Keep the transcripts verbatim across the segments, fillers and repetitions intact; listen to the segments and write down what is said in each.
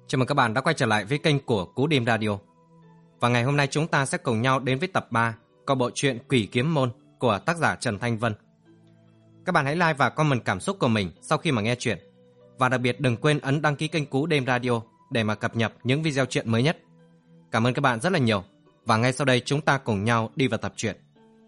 Chào mừng các bạn đã quay trở lại với kênh của Cú Đêm Radio. Và ngày hôm nay chúng ta sẽ cùng nhau đến với tập ba của bộ truyện Quỷ Kiếm Môn của tác giả Trần Thanh Vân. Các bạn hãy like và comment cảm xúc của mình sau khi mà nghe chuyện. Và đặc biệt đừng quên ấn đăng ký kênh Cú Đêm Radio để mà cập nhật những video truyện mới nhất. Cảm ơn các bạn rất là nhiều. Và ngay sau đây chúng ta cùng nhau đi vào tập truyện.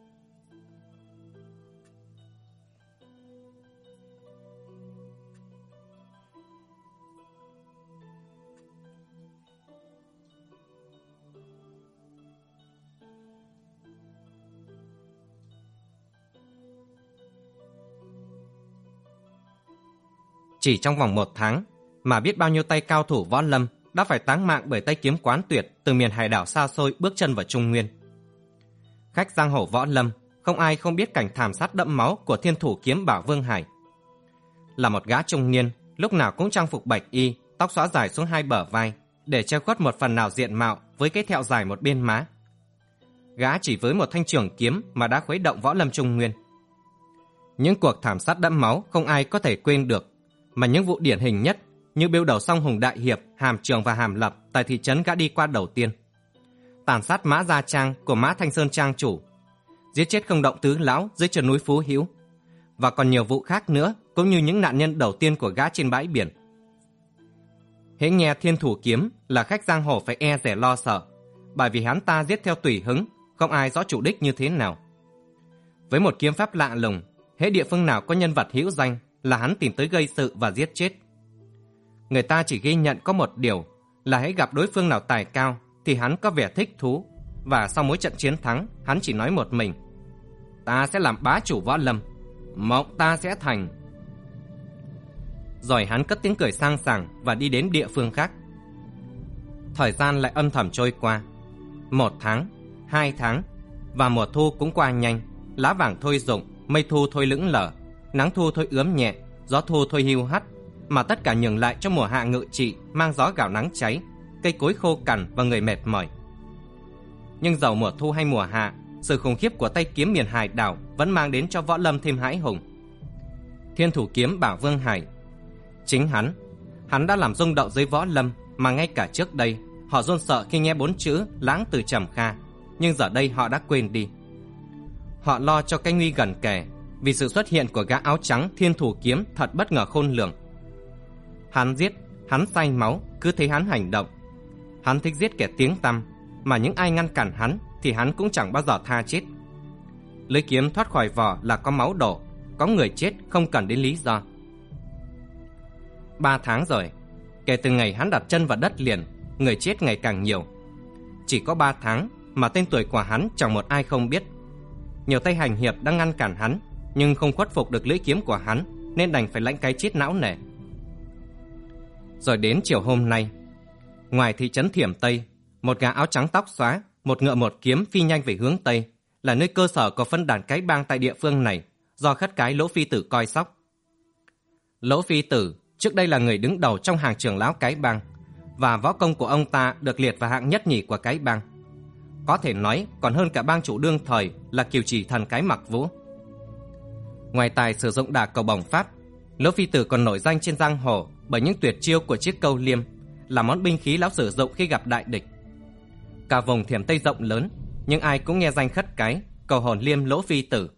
Chỉ trong vòng một tháng mà biết bao nhiêu tay cao thủ võ lâm đã phải táng mạng bởi tay kiếm quán tuyệt từ miền hải đảo xa xôi bước chân vào Trung Nguyên. Khách giang hồ võ lâm không ai không biết cảnh thảm sát đẫm máu của thiên thủ kiếm Bảo Vương Hải. Là một gã trung niên, lúc nào cũng trang phục bạch y, tóc xõa dài xuống hai bờ vai để che khuất một phần nào diện mạo với cái thẹo dài một bên má. Gã chỉ với một thanh trường kiếm mà đã khuấy động võ lâm Trung Nguyên. Những cuộc thảm sát đẫm máu không ai có thể quên được. Mà những vụ điển hình nhất như biêu đầu Song Hùng Đại Hiệp, Hàm Trường và Hàm Lập tại thị trấn gã đi qua đầu tiên, tàn sát Mã Gia Trang của Mã Thanh Sơn Trang chủ, giết chết Không Động Tứ Lão dưới chân núi Phú Hữu, và còn nhiều vụ khác nữa, cũng như những nạn nhân đầu tiên của gã trên bãi biển. Hễ nghe thiên thủ kiếm là khách giang hồ phải e dè lo sợ, bởi vì hắn ta giết theo tùy hứng, không ai rõ chủ đích như thế nào. Với một kiếm pháp lạ lùng, hễ địa phương nào có nhân vật hữu danh là hắn tìm tới gây sự và giết chết. Người ta chỉ ghi nhận có một điều là hãy gặp đối phương nào tài cao thì hắn có vẻ thích thú, và sau mỗi trận chiến thắng hắn chỉ nói một mình: ta sẽ làm bá chủ võ lâm, mộng ta sẽ thành. Rồi hắn cất tiếng cười sang sảng và đi đến địa phương khác. Thời gian lại âm thầm trôi qua. Một tháng, hai tháng, và mùa thu cũng qua nhanh. Lá vàng thôi rụng, mây thu thôi lững lờ, nắng thu thôi ướm nhẹ, gió thu thôi hiu hắt, mà tất cả nhường lại cho mùa hạ ngự trị mang gió gạo nắng cháy, cây cối khô cằn và người mệt mỏi. Nhưng dầu mùa thu hay mùa hạ, sự khủng khiếp của tay kiếm miền hải đảo vẫn mang đến cho võ lâm thêm hãi hùng. Thiên thủ kiếm Bảo Vương Hải, chính hắn, hắn đã làm rung động dưới võ lâm mà ngay cả trước đây họ run sợ khi nghe bốn chữ Lãng Tử Trầm Kha, nhưng giờ đây họ đã quên đi. Họ lo cho cái nguy gần kề, vì sự xuất hiện của gã áo trắng thiên thủ kiếm thật bất ngờ khôn lường. Hắn giết, hắn say máu, cứ thấy hắn hành động. Hắn thích giết kẻ tiếng tăm, mà những ai ngăn cản hắn thì hắn cũng chẳng bao giờ tha chết. Lưỡi kiếm thoát khỏi vỏ là có máu đổ, có người chết không cần đến lý do. Ba tháng rồi, kể từ ngày hắn đặt chân vào đất liền, người chết ngày càng nhiều. Chỉ có ba tháng mà tên tuổi của hắn chẳng một ai không biết. Nhiều tay hành hiệp đang ngăn cản hắn, nhưng không khuất phục được lưỡi kiếm của hắn, nên đành phải lãnh cái chết não nề. Rồi đến chiều hôm nay, ngoài thị trấn Thiểm Tây, một gã áo trắng tóc xóa, một ngựa một kiếm phi nhanh về hướng Tây, là nơi cơ sở của phân đàn cái bang tại địa phương này, do khất cái Lỗ Phi Tử coi sóc. Lỗ Phi Tử trước đây là người đứng đầu trong hàng trưởng lão cái bang, và võ công của ông ta được liệt vào hạng nhất nhì của cái bang. Có thể nói còn hơn cả bang chủ đương thời là Kiều Chỉ Thần cái Mặc Vũ. Ngoài tài sử dụng đả cầu bổng pháp, Lỗ Phi Tử còn nổi danh trên giang hồ bởi những tuyệt chiêu của chiếc câu liêm, là món binh khí lão sử dụng khi gặp đại địch. Cả vùng Thiểm Tây rộng lớn, nhưng ai cũng nghe danh khất cái cầu hồn liêm Lỗ Phi Tử.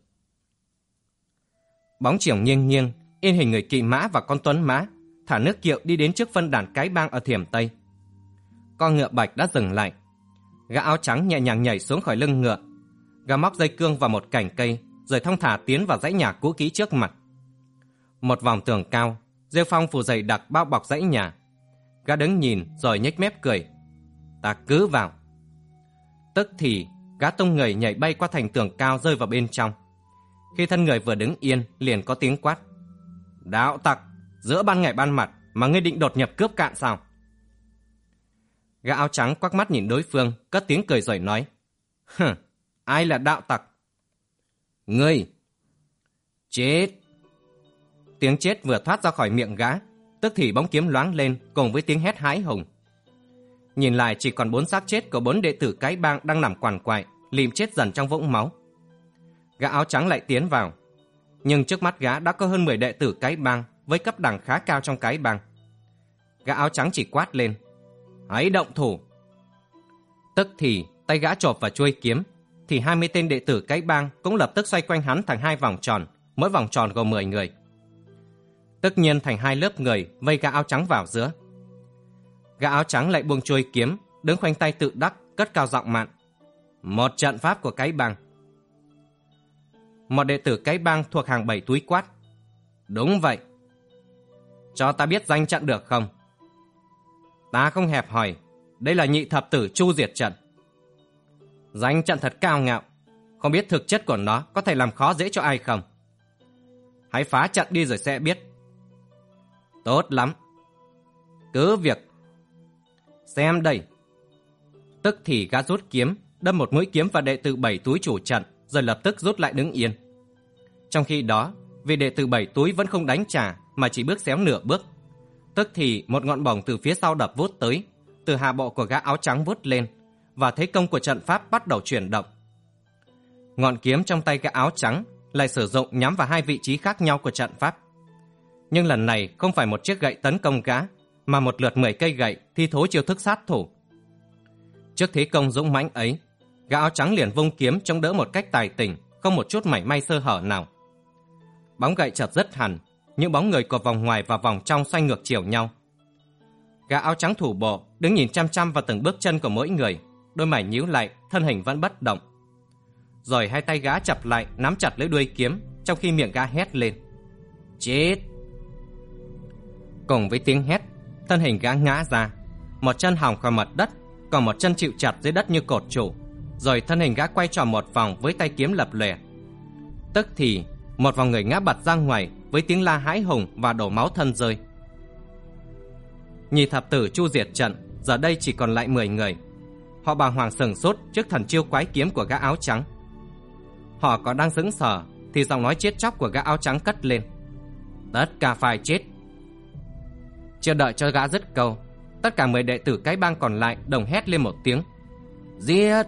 Bóng chiều nghiêng nghiêng, in hình người kỵ mã và con tuấn mã thả nước kiệu đi đến trước phân đàn cái bang ở Thiểm Tây. Con ngựa bạch đã dừng lại. Gã áo trắng nhẹ nhàng nhảy xuống khỏi lưng ngựa. Gã móc dây cương vào một cành cây, rồi thong thả tiến vào dãy nhà cũ kỹ trước mặt. Một vòng tường cao, rêu phong phủ dày đặc bao bọc dãy nhà. Gã đứng nhìn rồi nhếch mép cười: ta cứ vào. Tức thì gã tung người nhảy bay qua thành tường cao rơi vào bên trong. Khi thân người vừa đứng yên, liền có tiếng quát: đạo tặc, giữa ban ngày ban mặt mà ngươi định đột nhập cướp cạn sao? Gã áo trắng quắc mắt nhìn đối phương, cất tiếng cười rồi nói: hừ, ai là đạo tặc? Ngươi. Chết. Tiếng chết vừa thoát ra khỏi miệng gã, tức thì bóng kiếm loáng lên cùng với tiếng hét hãi hùng. Nhìn lại chỉ còn bốn xác chết của bốn đệ tử cái bang đang nằm quằn quại, lìm chết dần trong vũng máu. Gã áo trắng lại tiến vào, nhưng trước mắt gã đã có hơn mười đệ tử cái bang với cấp đẳng khá cao trong cái bang. Gã áo trắng chỉ quát lên: Hãy động thủ. Tức thì tay gã chộp vào chuôi kiếm, thì hai mươi tên đệ tử cái bang cũng lập tức xoay quanh hắn thành hai vòng tròn, mỗi vòng tròn gồm mười người. Tất nhiên thành hai lớp người vây gã áo trắng vào giữa. Gã áo trắng lại buông chuôi kiếm, đứng khoanh tay tự đắc, cất cao giọng mạn: Một trận pháp của cái bang. Một đệ tử cái bang thuộc hàng bảy túi quát: Đúng vậy. Cho ta biết danh trận được không? Ta không hẹp hòi, đây là nhị thập tử Chu Diệt trận. Danh trận thật cao ngạo, không biết thực chất của nó có thể làm khó dễ cho ai không? Hãy phá trận đi rồi sẽ biết. Tốt lắm. Cứ việc. Xem đây. Tức thì gã rút kiếm, đâm một mũi kiếm vào đệ tử bảy túi chủ trận, rồi lập tức rút lại đứng yên. Trong khi đó, vì đệ tử bảy túi vẫn không đánh trả mà chỉ bước xéo nửa bước, tức thì một ngọn bổng từ phía sau đập vút tới, từ hạ bộ của gã áo trắng vút lên, và thế công của trận pháp bắt đầu chuyển động. Ngọn kiếm trong tay gã áo trắng lại sử dụng nhắm vào hai vị trí khác nhau của trận pháp. Nhưng lần này không phải một chiếc gậy tấn công gã, mà một lượt mười cây gậy thi thố chiêu thức sát thủ. Trước thế công dũng mãnh ấy, gã áo trắng liền vung kiếm chống đỡ một cách tài tình, không một chút mảy may sơ hở nào. Bóng gậy chợt dứt hẳn, những bóng người của vòng ngoài và vòng trong xoay ngược chiều nhau. Gã áo trắng thủ bộ đứng nhìn chăm chăm vào từng bước chân của mỗi người, đôi mày nhíu lại, thân hình vẫn bất động. Rồi hai tay gã chập lại nắm chặt lấy đuôi kiếm, trong khi miệng gã hét lên: Chết! Cùng với tiếng hét, thân hình gã ngã ra, một chân hòng khỏi mặt đất, còn một chân chịu chặt dưới đất như cột trụ. Rồi thân hình gã quay tròn một vòng với tay kiếm lập lòe. Tức thì một vòng người ngã bật ra ngoài với tiếng la hãi hùng và đổ máu thân rơi. Nhị thập tử Chu Diệt trận giờ đây chỉ còn lại mười người. Họ bàng hoàng sừng sốt trước thần chiêu quái kiếm của gã áo trắng. Họ có đang sững sờ thì giọng nói chết chóc của gã áo trắng cất lên: Tất cả phải chết. Chưa đợi cho gã dứt câu, tất cả mười đệ tử cái bang còn lại đồng hét lên một tiếng: Giết!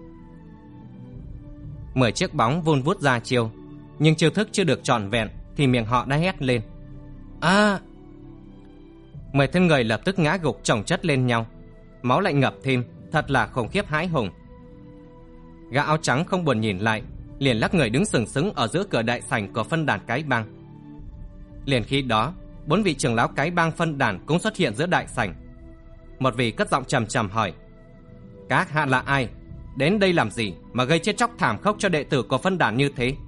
Mười chiếc bóng vun vút ra chiêu, nhưng chiêu thức chưa được trọn vẹn thì miệng họ đã hét lên: À! Mười thân người lập tức ngã gục chồng chất lên nhau, máu lại ngập thêm, thật là khủng khiếp hãi hùng. Gã áo trắng không buồn nhìn lại, liền lắc người đứng sừng sững ở giữa cửa đại sảnh của phân đàn cái bang. Liền khi đó, bốn vị trưởng lão cái bang phân đàn cũng xuất hiện giữa đại sảnh. Một vị cất giọng trầm trầm hỏi: Các hạ là ai? Đến đây làm gì mà gây chết chóc thảm khốc cho đệ tử của phân đàn như thế?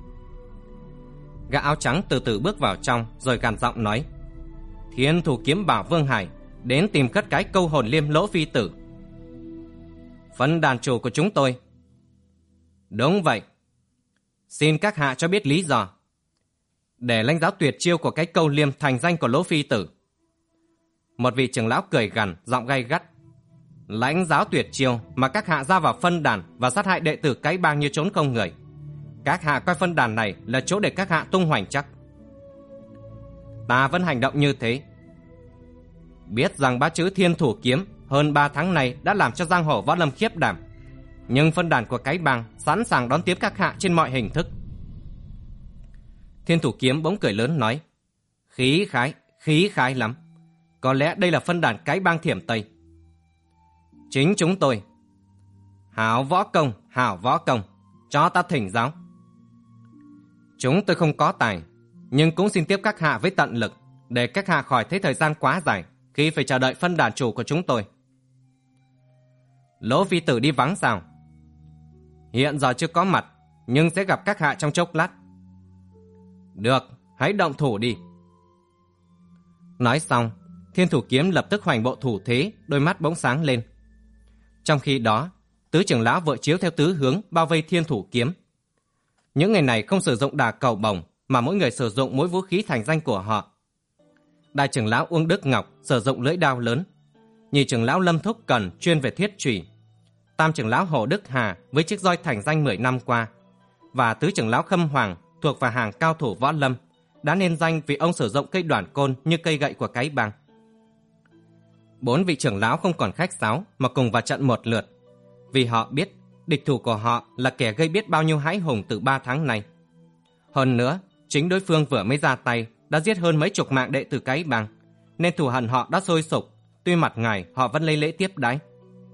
Gã áo trắng từ từ bước vào trong, rồi gằn giọng nói: Thiên thủ kiếm bảo Vương Hải đến tìm cất cái câu hồn liêm Lỗ Phi Tử. Phân đàn chủ của chúng tôi. Đúng vậy. Xin các hạ cho biết lý do. Để lãnh giáo tuyệt chiêu của cái câu liêm thành danh của Lỗ Phi Tử. Một vị trưởng lão cười gằn, giọng gay gắt: Lãnh giáo tuyệt chiêu mà các hạ ra vào phân đàn và sát hại đệ tử cái bang như trốn không người. Các hạ coi phân đàn này là chỗ để các hạ tung hoành chắc. Ta vẫn hành động như thế. Biết rằng bá chữ Thiên Thủ Kiếm hơn ba tháng này đã làm cho giang hồ võ lâm khiếp đảm, nhưng phân đàn của cái bang sẵn sàng đón tiếp các hạ trên mọi hình thức. Thiên Thủ Kiếm bỗng cười lớn nói: Khí khái, khí khái lắm. Có lẽ đây là phân đàn cái bang Thiểm Tây. Chính chúng tôi. Hảo võ công, hảo võ công, cho ta thỉnh giáo. Chúng tôi không có tài, nhưng cũng xin tiếp các hạ với tận lực, để các hạ khỏi thấy thời gian quá dài khi phải chờ đợi phân đàn chủ của chúng tôi. Lỗ Phi Tử đi vắng sao? Hiện giờ chưa có mặt, nhưng sẽ gặp các hạ trong chốc lát. Được, hãy động thủ đi. Nói xong, Thiên Thủ Kiếm lập tức hoành bộ thủ thế, đôi mắt bỗng sáng lên. Trong khi đó, tứ trưởng lão vội chiếu theo tứ hướng bao vây Thiên Thủ Kiếm. Những người này không sử dụng đà cầu bổng, mà mỗi người sử dụng mỗi vũ khí thành danh của họ. Đại trưởng lão Uông Đức Ngọc sử dụng lưỡi đao lớn, nhị trưởng lão Lâm Thúc Cần chuyên về thiết chùy, tam trưởng lão Hồ Đức Hà với chiếc roi thành danh mười năm qua, và tứ trưởng lão Khâm Hoàng thuộc vào hàng cao thủ võ lâm, đã nên danh vì ông sử dụng cây đoản côn như cây gậy của cái bang. Bốn vị trưởng lão không còn khách sáo mà cùng vào trận một lượt, vì họ biết địch thủ của họ là kẻ gây biết bao nhiêu hãi hùng từ ba tháng nay. Hơn nữa, chính đối phương vừa mới ra tay đã giết hơn mấy chục mạng đệ tử cái bang, nên thù hận họ đã sôi sục, tuy mặt ngài họ vẫn lấy lễ tiếp đãi.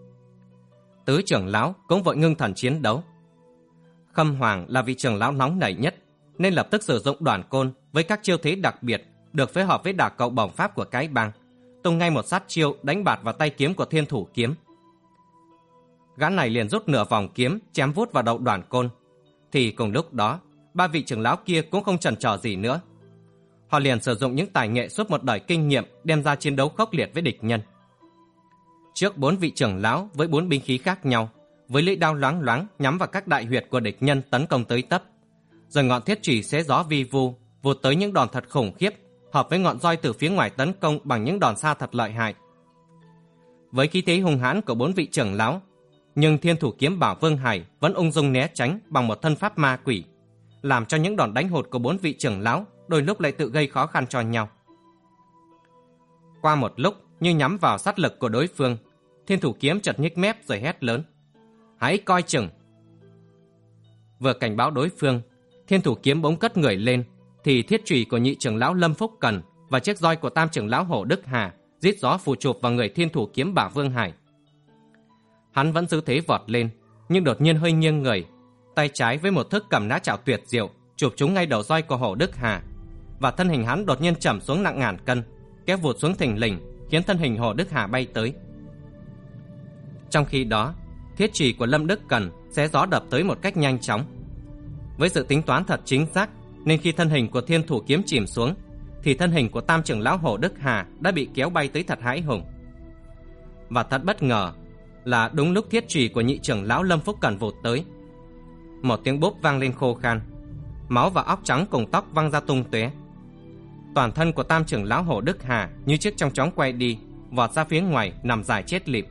Tứ trưởng lão cũng vội ngưng thần chiến đấu. Khâm Hoàng là vị trưởng lão nóng nảy nhất, nên lập tức sử dụng đoàn côn với các chiêu thế đặc biệt được phối hợp với đả cầu bổng pháp của cái bang, tung ngay một sát chiêu đánh bạt vào tay kiếm của Thiên Thủ Kiếm. Gã này liền rút nửa vòng kiếm chém vút vào đầu đoàn côn. Thì cùng lúc đó, ba vị trưởng lão kia cũng không chần chờ gì nữa. Họ liền sử dụng những tài nghệ suốt một đời kinh nghiệm đem ra chiến đấu khốc liệt với địch nhân. Trước bốn vị trưởng lão với bốn binh khí khác nhau, với lưỡi đao loáng loáng nhắm vào các đại huyệt của địch nhân tấn công tới tấp, rồi ngọn thiết chùy xé gió vi vu vụt tới những đòn thật khủng khiếp, hợp với ngọn roi từ phía ngoài tấn công bằng những đòn xa thật lợi hại. Với khí thế hung hãn của bốn vị trưởng lão, nhưng Thiên Thủ Kiếm Bảo Vương Hải vẫn ung dung né tránh bằng một thân pháp ma quỷ, làm cho những đòn đánh hụt của bốn vị trưởng lão đôi lúc lại tự gây khó khăn cho nhau. Qua một lúc như nhắm vào sát lực của đối phương, Thiên Thủ Kiếm chợt nhếch mép rồi hét lớn: "Hãy coi chừng!" Vừa cảnh báo đối phương, Thiên Thủ Kiếm bỗng cất người lên, thì thiết chùy của nhị trưởng lão Lâm Phúc Cần và chiếc roi của tam trưởng lão Hổ Đức Hà rít gió phù chụp vào người Thiên Thủ Kiếm Bảo Vương Hải. Hắn vẫn giữ thế vọt lên, nhưng đột nhiên hơi nghiêng người, tay trái với một thức cầm nã chảo tuyệt diệu chụp trúng ngay đầu roi của Hổ Đức Hà, và thân hình hắn đột nhiên chầm xuống nặng ngàn cân, kéo vụt xuống thình lình, khiến thân hình Hổ Đức Hà bay tới. Trong khi đó, thiết chùy của Lâm Đức Cần xé gió đập tới một cách nhanh chóng. Với sự tính toán thật chính xác, nên khi thân hình của Thiên Thủ Kiếm chìm xuống, thì thân hình của tam trưởng lão Hổ Đức Hà đã bị kéo bay tới thật hãi hùng. Và thật bất ngờ là đúng lúc thiết chùy của nhị trưởng lão Lâm Phúc Cần vụt tới, một tiếng bốp vang lên khô khan, máu và óc trắng cùng tóc văng ra tung tóe. Toàn thân của tam trưởng lão Hổ Đức Hà như chiếc chong chóng quay đi, vọt ra phía ngoài nằm dài chết lịm.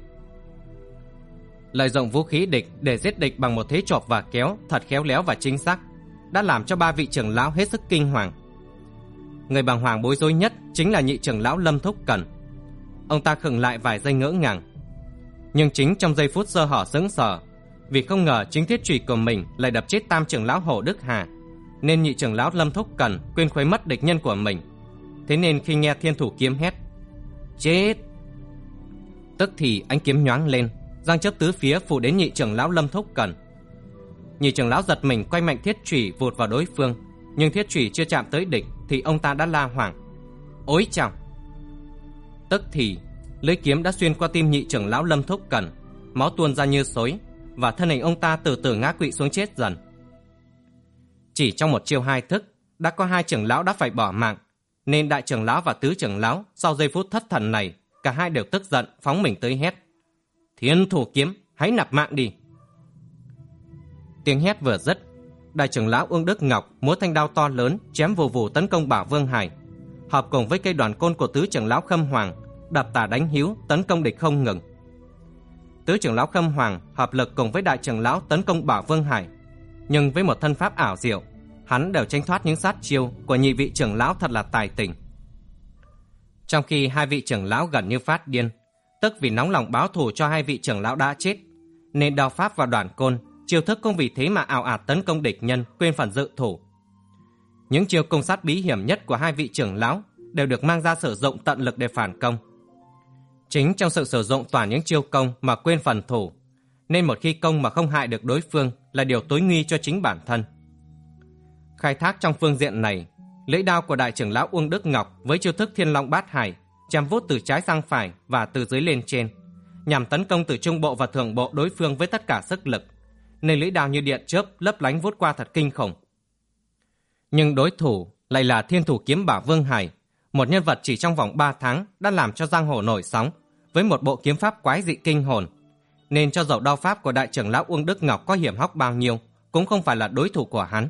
Lợi dụng vũ khí địch để giết địch bằng một thế chộp và kéo thật khéo léo và chính xác, đã làm cho ba vị trưởng lão hết sức kinh hoàng. Người bàng hoàng bối rối nhất chính là nhị trưởng lão Lâm Thúc Cần. Ông ta khựng lại vài giây ngỡ ngàng, nhưng chính trong giây phút sơ hở sững sờ, vì không ngờ chính thiết chùy của mình lại đập chết tam trưởng lão Hổ Đức Hà, nên nhị trưởng lão Lâm Thúc Cần quên khuấy mất địch nhân của mình. Thế nên khi nghe Thiên Thủ Kiếm hét "Chết!", tức thì ánh kiếm nhoáng lên, giang chớp tứ phía phủ đến nhị trưởng lão Lâm Thúc Cần. Nhị trưởng lão giật mình quay mạnh thiết chùy vụt vào đối phương, nhưng thiết chùy chưa chạm tới địch thì ông ta đã la hoảng: "Ối chao!" Tức thì lưỡi kiếm đã xuyên qua tim nhị trưởng lão Lâm Thúc Cần, máu tuôn ra như xối, và thân hình ông ta từ từ ngã quỵ xuống chết dần. Chỉ trong một chiêu hai thức đã có hai trưởng lão đã phải bỏ mạng, nên đại trưởng lão và tứ trưởng lão sau giây phút thất thần này, cả hai đều tức giận phóng mình tới hét: "Thiên Thủ Kiếm, hãy nạp mạng đi!" Tiếng hét vừa dứt, đại trưởng lão Uông Đức Ngọc múa thanh đao to lớn chém vù vù tấn công Bảo Vương Hải, hợp cùng với cây đoàn côn của tứ trưởng lão Khâm Hoàng đập tả đánh hữu tấn công địch không ngừng. Tứ trưởng lão Khâm Hoàng hợp lực cùng với đại trưởng lão tấn công Bảo Vương Hải, nhưng với một thân pháp ảo diệu, hắn đều tránh thoát những sát chiêu của nhị vị trưởng lão thật là tài tình. Trong khi hai vị trưởng lão gần như phát điên, tức vì nóng lòng báo thù cho hai vị trưởng lão đã chết, nên đao pháp và đoàn côn, chiêu thức cũng vì thế mà ào ạt tấn công địch nhân, quên phần dự thủ. Những chiêu công sát bí hiểm nhất của hai vị trưởng lão đều được mang ra sử dụng tận lực để phản công. Chính trong sự sử dụng toàn những chiêu công mà quên phần thủ, nên một khi công mà không hại được đối phương là điều tối nguy cho chính bản thân. Khai thác trong phương diện này, lưỡi đao của đại trưởng lão Uông Đức Ngọc với chiêu thức Thiên Long Bát Hải chém vút từ trái sang phải và từ dưới lên trên, nhằm tấn công từ trung bộ và thượng bộ đối phương với tất cả sức lực, nên lưỡi đao như điện chớp lấp lánh vút qua thật kinh khủng. Nhưng đối thủ lại là Thiên Thủ Kiếm Bảo Vương Hải, một nhân vật chỉ trong vòng ba tháng đã làm cho giang hồ nổi sóng với một bộ kiếm pháp quái dị kinh hồn, nên cho dầu đao pháp của đại trưởng lão Uông Đức Ngọc có hiểm hóc bao nhiêu cũng không phải là đối thủ của hắn.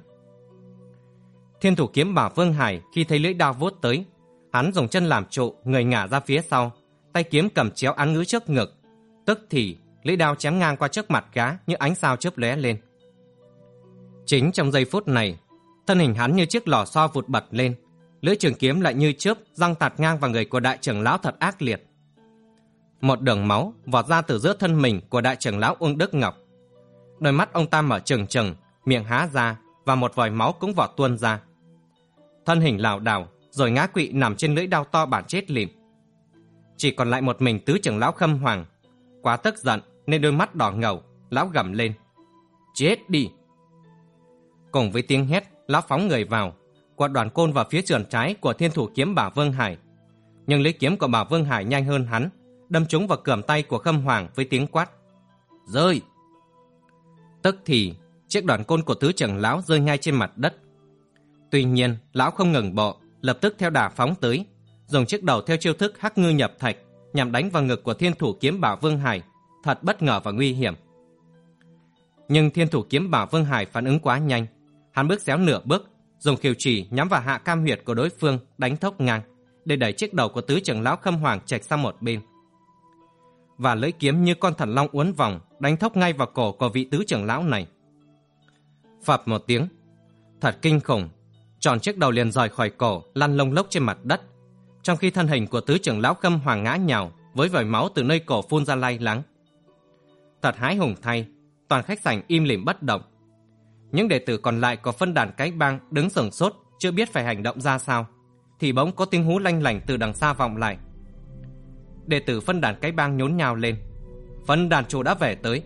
Thiên Thủ Kiếm Bảo Vương Hải khi thấy lưỡi đao vuốt tới, hắn dùng chân làm trụ, người ngả ra phía sau, tay kiếm cầm chéo án ngữ trước ngực, tức thì lưỡi đao chém ngang qua trước mặt gã như ánh sao chớp lóe lên. Chính trong giây phút này, thân hình hắn như chiếc lò xo vụt bật lên, lưỡi trường kiếm lại như chớp giăng tạt ngang vào người của đại trưởng lão thật ác liệt. Một đường máu vọt ra từ giữa thân mình của đại trưởng lão Uông Đức Ngọc. Đôi mắt ông ta mở trừng trừng, miệng há ra và một vòi máu cũng vọt tuôn ra. Thân hình lảo đảo rồi ngã quỵ nằm trên lưỡi đao to bản chết lìm. chỉ còn lại một mình tứ trưởng lão Khâm Hoàng. Quá tức giận nên đôi mắt đỏ ngầu, lão gầm lên: Chết đi! Cùng với tiếng hét, lão phóng người vào, quật đoàn côn vào phía sườn trái của thiên thủ kiếm Bảo Vương Hải. Nhưng lưỡi kiếm của Bảo Vương Hải nhanh hơn hắn, đâm trúng vào cườm tay của Khâm Hoàng với tiếng quát: Rơi! Tức thì chiếc đoàn côn của tứ trưởng lão rơi ngay trên mặt đất. Tuy nhiên lão không ngừng bộ, lập tức theo đà phóng tới, dùng chiếc đầu theo chiêu thức hắc ngư nhập thạch nhằm đánh vào ngực của thiên thủ kiếm Bảo Vương Hải, thật bất ngờ và nguy hiểm. Nhưng thiên thủ kiếm Bảo Vương Hải phản ứng quá nhanh, hắn bước xéo nửa bước, dùng khiêu chỉ nhắm vào hạ cam huyệt của đối phương đánh thốc ngang, để đẩy chiếc đầu của tứ trưởng lão Khâm Hoàng chệch sang một bên. Và lưỡi kiếm như con thần long uốn vòng đánh thốc ngay vào cổ của vị tứ trưởng lão này. Phập một tiếng, thật kinh khủng, tròn chiếc đầu liền rời khỏi cổ, lăn lông lốc trên mặt đất, trong khi thân hình của tứ trưởng lão Khâm Hoàng ngã nhào với vòi máu từ nơi cổ phun ra lay lắng. Thật hãi hùng thay, toàn khách sảnh im lìm bất động. Những đệ tử còn lại của phân đàn Cái Bang đứng sửng sốt, chưa biết phải hành động ra sao, thì bỗng có tiếng hú lanh lảnh từ đằng xa vọng lại. Đệ tử phân đàn Cái Bang nhốn nhào lên: Phân đàn chủ đã về tới.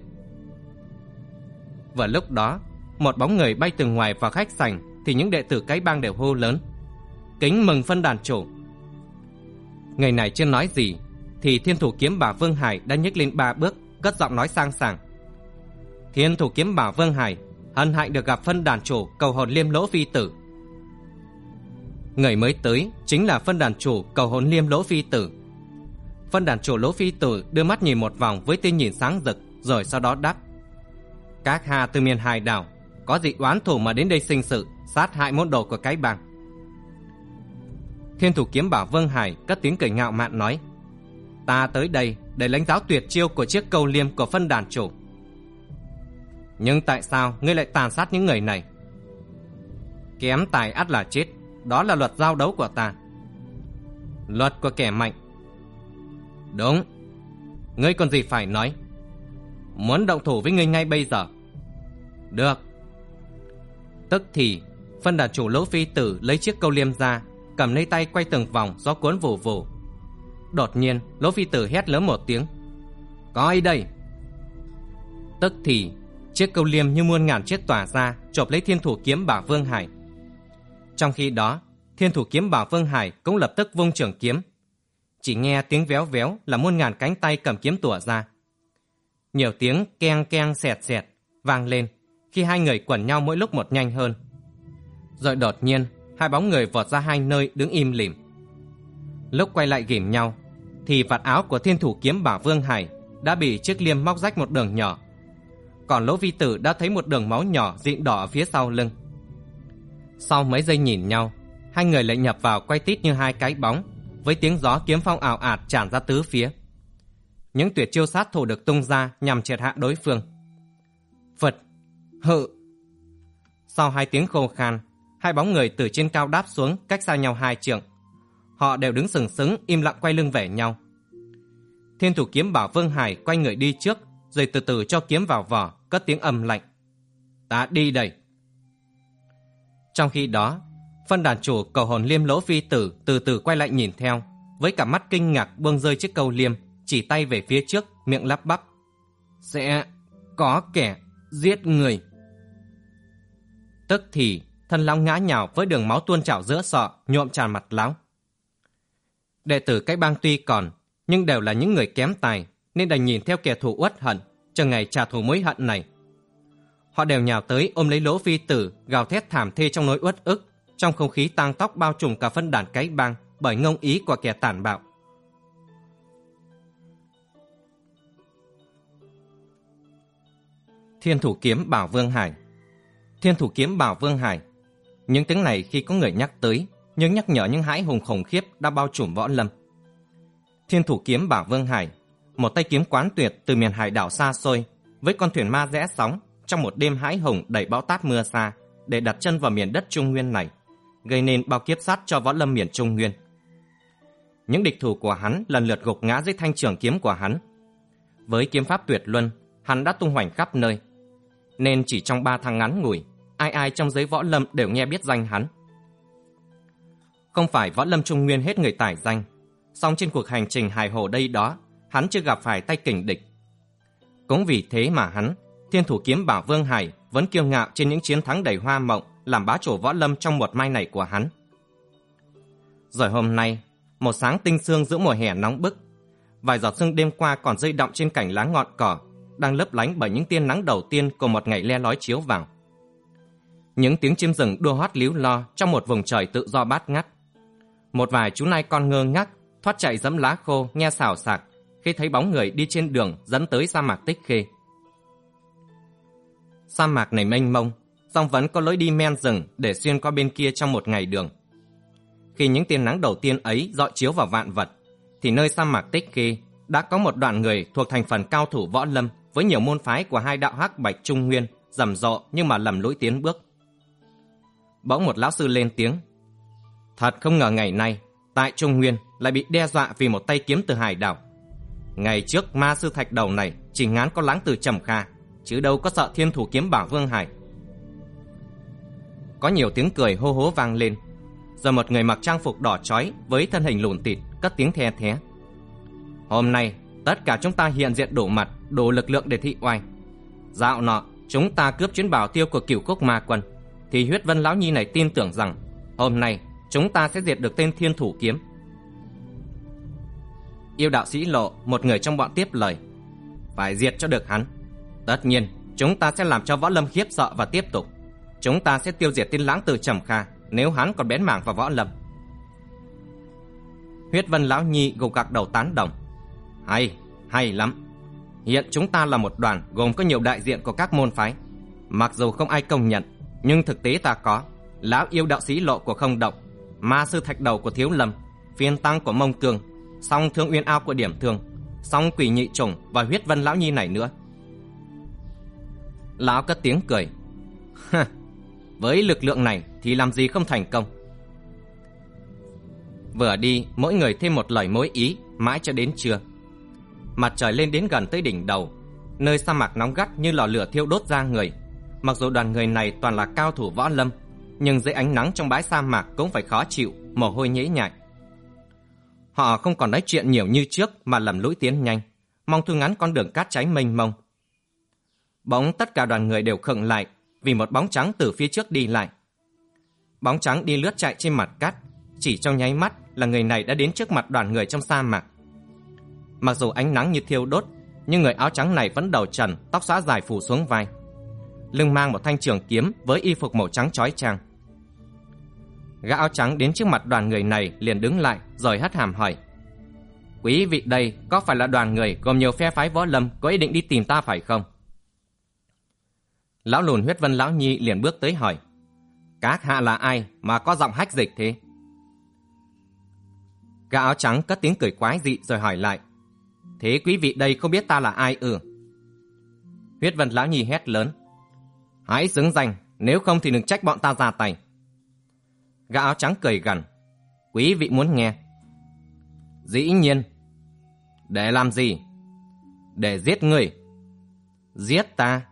Vừa lúc đó, một bóng người bay từ ngoài vào khách sảnh, thì những đệ tử Cái Bang đều hô lớn: Kính mừng phân đàn chủ! Người này chưa nói gì thì thiên thủ kiếm Bảo Vương Hải đã nhích lên ba bước, cất giọng nói sang sảng: Thiên thủ kiếm Bảo Vương Hải hân hạnh được gặp phân đàn chủ Cầu Hồn Liêm Lỗ Phi Tử. Người mới tới chính là phân đàn chủ Cầu Hồn Liêm Lỗ Phi Tử. Phân đàn chủ Lỗ Phi Tử đưa mắt nhìn một vòng với tia nhìn sáng rực, rồi sau đó đáp: Các hạ từ miền hải đảo, có gì oán thù mà đến đây sinh sự, sát hại môn đồ của Cái Bang? Thiên thủ kiếm Bảo Vương Hải cất tiếng cười ngạo mạn nói: Ta tới đây để lãnh giáo tuyệt chiêu của chiếc câu liêm của phân đàn chủ. Nhưng tại sao ngươi lại tàn sát những người này? Kém tài ắt là chết, đó là luật giao đấu của ta. Luật của kẻ mạnh. Đúng. Ngươi còn gì phải nói? Muốn động thủ với ngươi ngay bây giờ. Được. Tức thì phân đàn chủ Lỗ Phi Tử lấy chiếc câu liêm ra, cầm lấy tay quay từng vòng, gió cuốn vù vù. Đột nhiên Lỗ Phi Tử hét lớn một tiếng: Coi đây! Tức thì chiếc câu liêm như muôn ngàn chiếc tỏa ra, chộp lấy thiên thủ kiếm Bảo Vương Hải. Trong khi đó, thiên thủ kiếm Bảo Vương Hải cũng lập tức vung trường kiếm. Chỉ nghe tiếng véo véo là muôn ngàn cánh tay cầm kiếm tủa ra. Nhiều tiếng keng keng xẹt xẹt vang lên khi hai người quẩn nhau mỗi lúc một nhanh hơn. Rồi đột nhiên hai bóng người vọt ra hai nơi đứng im lìm. Lúc quay lại ghìm nhau thì vạt áo của thiên thủ kiếm Bảo Vương Hải đã bị chiếc liêm móc rách một đường nhỏ, còn Lỗ Phi Tử đã thấy một đường máu nhỏ dịn đỏ ở phía sau lưng. Sau mấy giây nhìn nhau, hai người lại nhập vào quay tít như hai cái bóng, với tiếng gió kiếm phong ảo ạt tràn ra tứ phía. Những tuyệt chiêu sát thủ được tung ra nhằm triệt hạ đối phương. Phật, hự. Sau hai tiếng khô khan, hai bóng người từ trên cao đáp xuống cách xa nhau hai trượng. Họ đều đứng sừng sững im lặng quay lưng về nhau. Thiên thủ kiếm Bảo Vương Hải quay người đi trước, rồi từ từ cho kiếm vào vỏ, cất tiếng âm lạnh: Ta đi đây. Trong khi đó, phân đàn chủ Cầu Hồn Liêm Lỗ Phi Tử từ từ quay lại nhìn theo, với cả mắt kinh ngạc buông rơi chiếc câu liêm, chỉ tay về phía trước, miệng lắp bắp: Sẽ có kẻ giết người. Tức thì thân lão ngã nhào với đường máu tuôn trào giữa sọ, nhuộm tràn mặt lão. Đệ tử Cái Bang tuy còn, nhưng đều là những người kém tài, nên đành nhìn theo kẻ thù uất hận, chờ ngày trả thù mối hận này. Họ đều nhào tới ôm lấy Lỗ Phi Tử, gào thét thảm thê trong nỗi uất ức, trong không khí tang tóc bao trùm cả phân đàn Cái Bang bởi ngông ý của kẻ tàn bạo. Thiên thủ kiếm Bảo Vương Hải. Thiên thủ kiếm Bảo Vương Hải. Những tiếng này khi có người nhắc tới, nhưng nhắc nhở những hãi hùng khủng khiếp đã bao trùm võ lâm. Thiên thủ kiếm Bảo Vương Hải, một tay kiếm quán tuyệt từ miền hải đảo xa xôi, với con thuyền ma rẽ sóng trong một đêm hãi hùng đầy bão táp mưa xa, để đặt chân vào miền đất Trung Nguyên này, gây nên bao kiếp sát cho võ lâm miền Trung Nguyên. Những địch thủ của hắn lần lượt gục ngã dưới thanh trường kiếm của hắn. Với kiếm pháp tuyệt luân, hắn đã tung hoành khắp nơi, nên chỉ trong ba tháng ngắn ngủi, ai ai trong giới võ lâm đều nghe biết danh hắn. Không phải võ lâm Trung Nguyên hết người tài danh, song trên cuộc hành trình Hải Hồ đây đó, hắn chưa gặp phải tay kình địch. Cũng vì thế mà hắn, Thiên Thủ Kiếm Bảo Vương Hải, vẫn kiêu ngạo trên những chiến thắng đầy hoa mộng làm bá chủ võ lâm trong một mai này của hắn. Rồi hôm nay, một sáng tinh sương giữa mùa hè nóng bức, vài giọt sương đêm qua còn rơi đọng trên cành lá ngọn cỏ, đang lấp lánh bởi những tia nắng đầu tiên của một ngày le lói chiếu vào. Những tiếng chim rừng đua hót líu lo trong một vùng trời tự do bát ngắt. Một vài chú nai con ngơ ngác thoát chạy dẫm lá khô nghe xào xạc khi thấy bóng người đi trên đường dẫn tới sa mạc Tích Khê. Sa mạc này mênh mông, song vẫn có lối đi men rừng để xuyên qua bên kia trong một ngày đường. Khi những tia nắng đầu tiên ấy rọi chiếu vào vạn vật, thì nơi sa mạc Tích Khê đã có một đoàn người thuộc thành phần cao thủ võ lâm với nhiều môn phái của hai đạo Hắc Bạch Trung Nguyên, rầm rộ nhưng mà lầm lũi tiến bước. Bỗng một lão sư lên tiếng: "Thật không ngờ ngày nay tại Trung Nguyên lại bị đe dọa vì một tay kiếm từ hải đảo. Ngày trước ma sư Thạch Đầu này chỉ ngán có Láng Từ Trầm Kha, chứ đâu có sợ Thiên Thủ Kiếm Bảo Vương Hải." Có nhiều tiếng cười hô hố vang lên. Rồi một người mặc trang phục đỏ chói với thân hình lùn tịt cất tiếng the thé: "Hôm nay tất cả chúng ta hiện diện đủ mặt, đủ lực lượng để thị oai. Dạo nọ chúng ta cướp chuyến bảo tiêu của Cửu Cốc Ma Quân, thì Huyết Vân lão nhi này tin tưởng rằng hôm nay chúng ta sẽ diệt được tên Thiên Thủ Kiếm." Yêu đạo sĩ Lộ, một người trong bọn, tiếp lời: "Phải diệt cho được hắn. Tất nhiên chúng ta sẽ làm cho võ lâm khiếp sợ và tiếp tục. Chúng ta sẽ tiêu diệt tên Láng Từ Trầm Kha nếu hắn còn bén mảng vào võ lâm." Huyết Vân lão nhi gục gặc đầu tán đồng: "Hay, hay lắm. Hiện chúng ta là một đoàn gồm có nhiều đại diện của các môn phái. Mặc dù không ai công nhận, nhưng thực tế ta có lão yêu đạo sĩ Lộ của Không Động, ma sư Thạch Đầu của Thiếu Lâm, phiên tăng của Mông Cương, song Thương Uyên Ao của Điểm Thương, song Quỷ Nhị Trùng và Huyết Vân lão nhi này nữa." Lão cất tiếng cười: "Với lực lượng này thì làm gì không thành công." Vừa đi, mỗi người thêm một lời mối ý, mãi cho đến trưa. Mặt trời lên đến gần tới đỉnh đầu, nơi sa mạc nóng gắt như lò lửa thiêu đốt ra người. Mặc dù đoàn người này toàn là cao thủ võ lâm, nhưng dưới ánh nắng trong bãi sa mạc cũng phải khó chịu, mồ hôi nhễ nhại. Họ không còn nói chuyện nhiều như trước mà lầm lũi tiến nhanh, mong thu ngắn con đường cát cháy mênh mông. Bỗng tất cả đoàn người đều khựng lại vì một bóng trắng từ phía trước đi lại. Bóng trắng đi lướt chạy trên mặt cát, chỉ trong nháy mắt là người này đã đến trước mặt đoàn người trong sa mạc. Mặc dù ánh nắng như thiêu đốt, nhưng người áo trắng này vẫn đầu trần, tóc xõa dài phủ xuống vai, lưng mang một thanh trường kiếm với y phục màu trắng chói chang. Gã áo trắng đến trước mặt đoàn người này liền đứng lại rồi hất hàm hỏi: "Quý vị đây có phải là đoàn người gồm nhiều phe phái võ lâm có ý định đi tìm ta phải không?" Lão lùn Huyết Vân lão nhi liền bước tới hỏi: "Các hạ là ai mà có giọng hách dịch thế?" Gã áo trắng cất tiếng cười quái dị rồi hỏi lại: "Thế quý vị đây không biết ta là ai ư?" Huyết Vân lão nhi hét lớn: "Hãy xứng danh, nếu không thì đừng trách bọn ta ra tay." Gã áo trắng cười gằn: "Quý vị muốn nghe?" "Dĩ nhiên." "Để làm gì?" "Để giết người." "Giết ta?"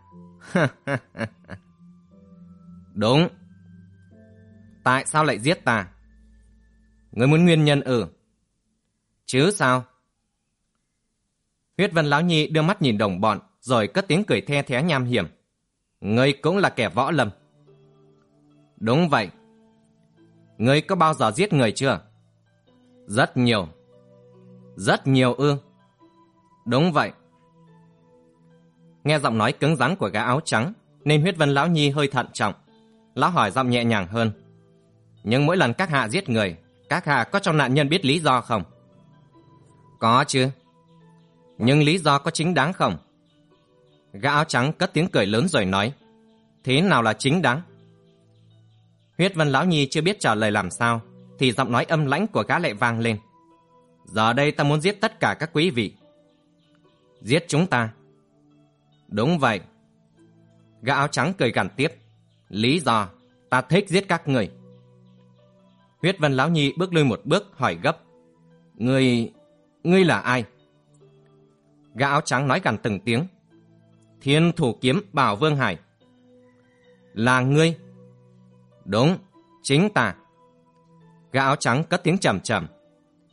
"Đúng." "Tại sao lại giết ta?" "Ngươi muốn nguyên nhân ư?" "Chứ sao?" Huyết Vân lão nhi đưa mắt nhìn đồng bọn rồi cất tiếng cười the thé nham hiểm: "Ngươi cũng là kẻ võ lâm?" "Đúng vậy." "Ngươi có bao giờ giết người chưa?" "Rất nhiều." "Rất nhiều ư?" "Đúng vậy." Nghe giọng nói cứng rắn của gã áo trắng nên Huyết Vân lão nhi hơi thận trọng. Lão hỏi giọng nhẹ nhàng hơn: "Nhưng mỗi lần các hạ giết người, các hạ có cho nạn nhân biết lý do không?" "Có chứ." "Nhưng lý do có chính đáng không?" Gã áo trắng cất tiếng cười lớn rồi nói: "Thế nào là chính đáng?" Huyết Vân lão nhi chưa biết trả lời làm sao thì giọng nói âm lãnh của gã lại vang lên: "Giờ đây ta muốn giết tất cả các quý vị." "Giết chúng ta?" "Đúng vậy." Gã áo trắng cười gằn tiếp: "Lý do? Ta thích giết các người." Huyết Vân lão nhi bước lui một bước hỏi gấp: "Ngươi... ngươi là ai?" Gã áo trắng nói gằn từng tiếng: "Thiên Thủ Kiếm Bảo Vương Hải." "Là ngươi?" "Đúng, chính ta." Gã áo trắng cất tiếng trầm trầm: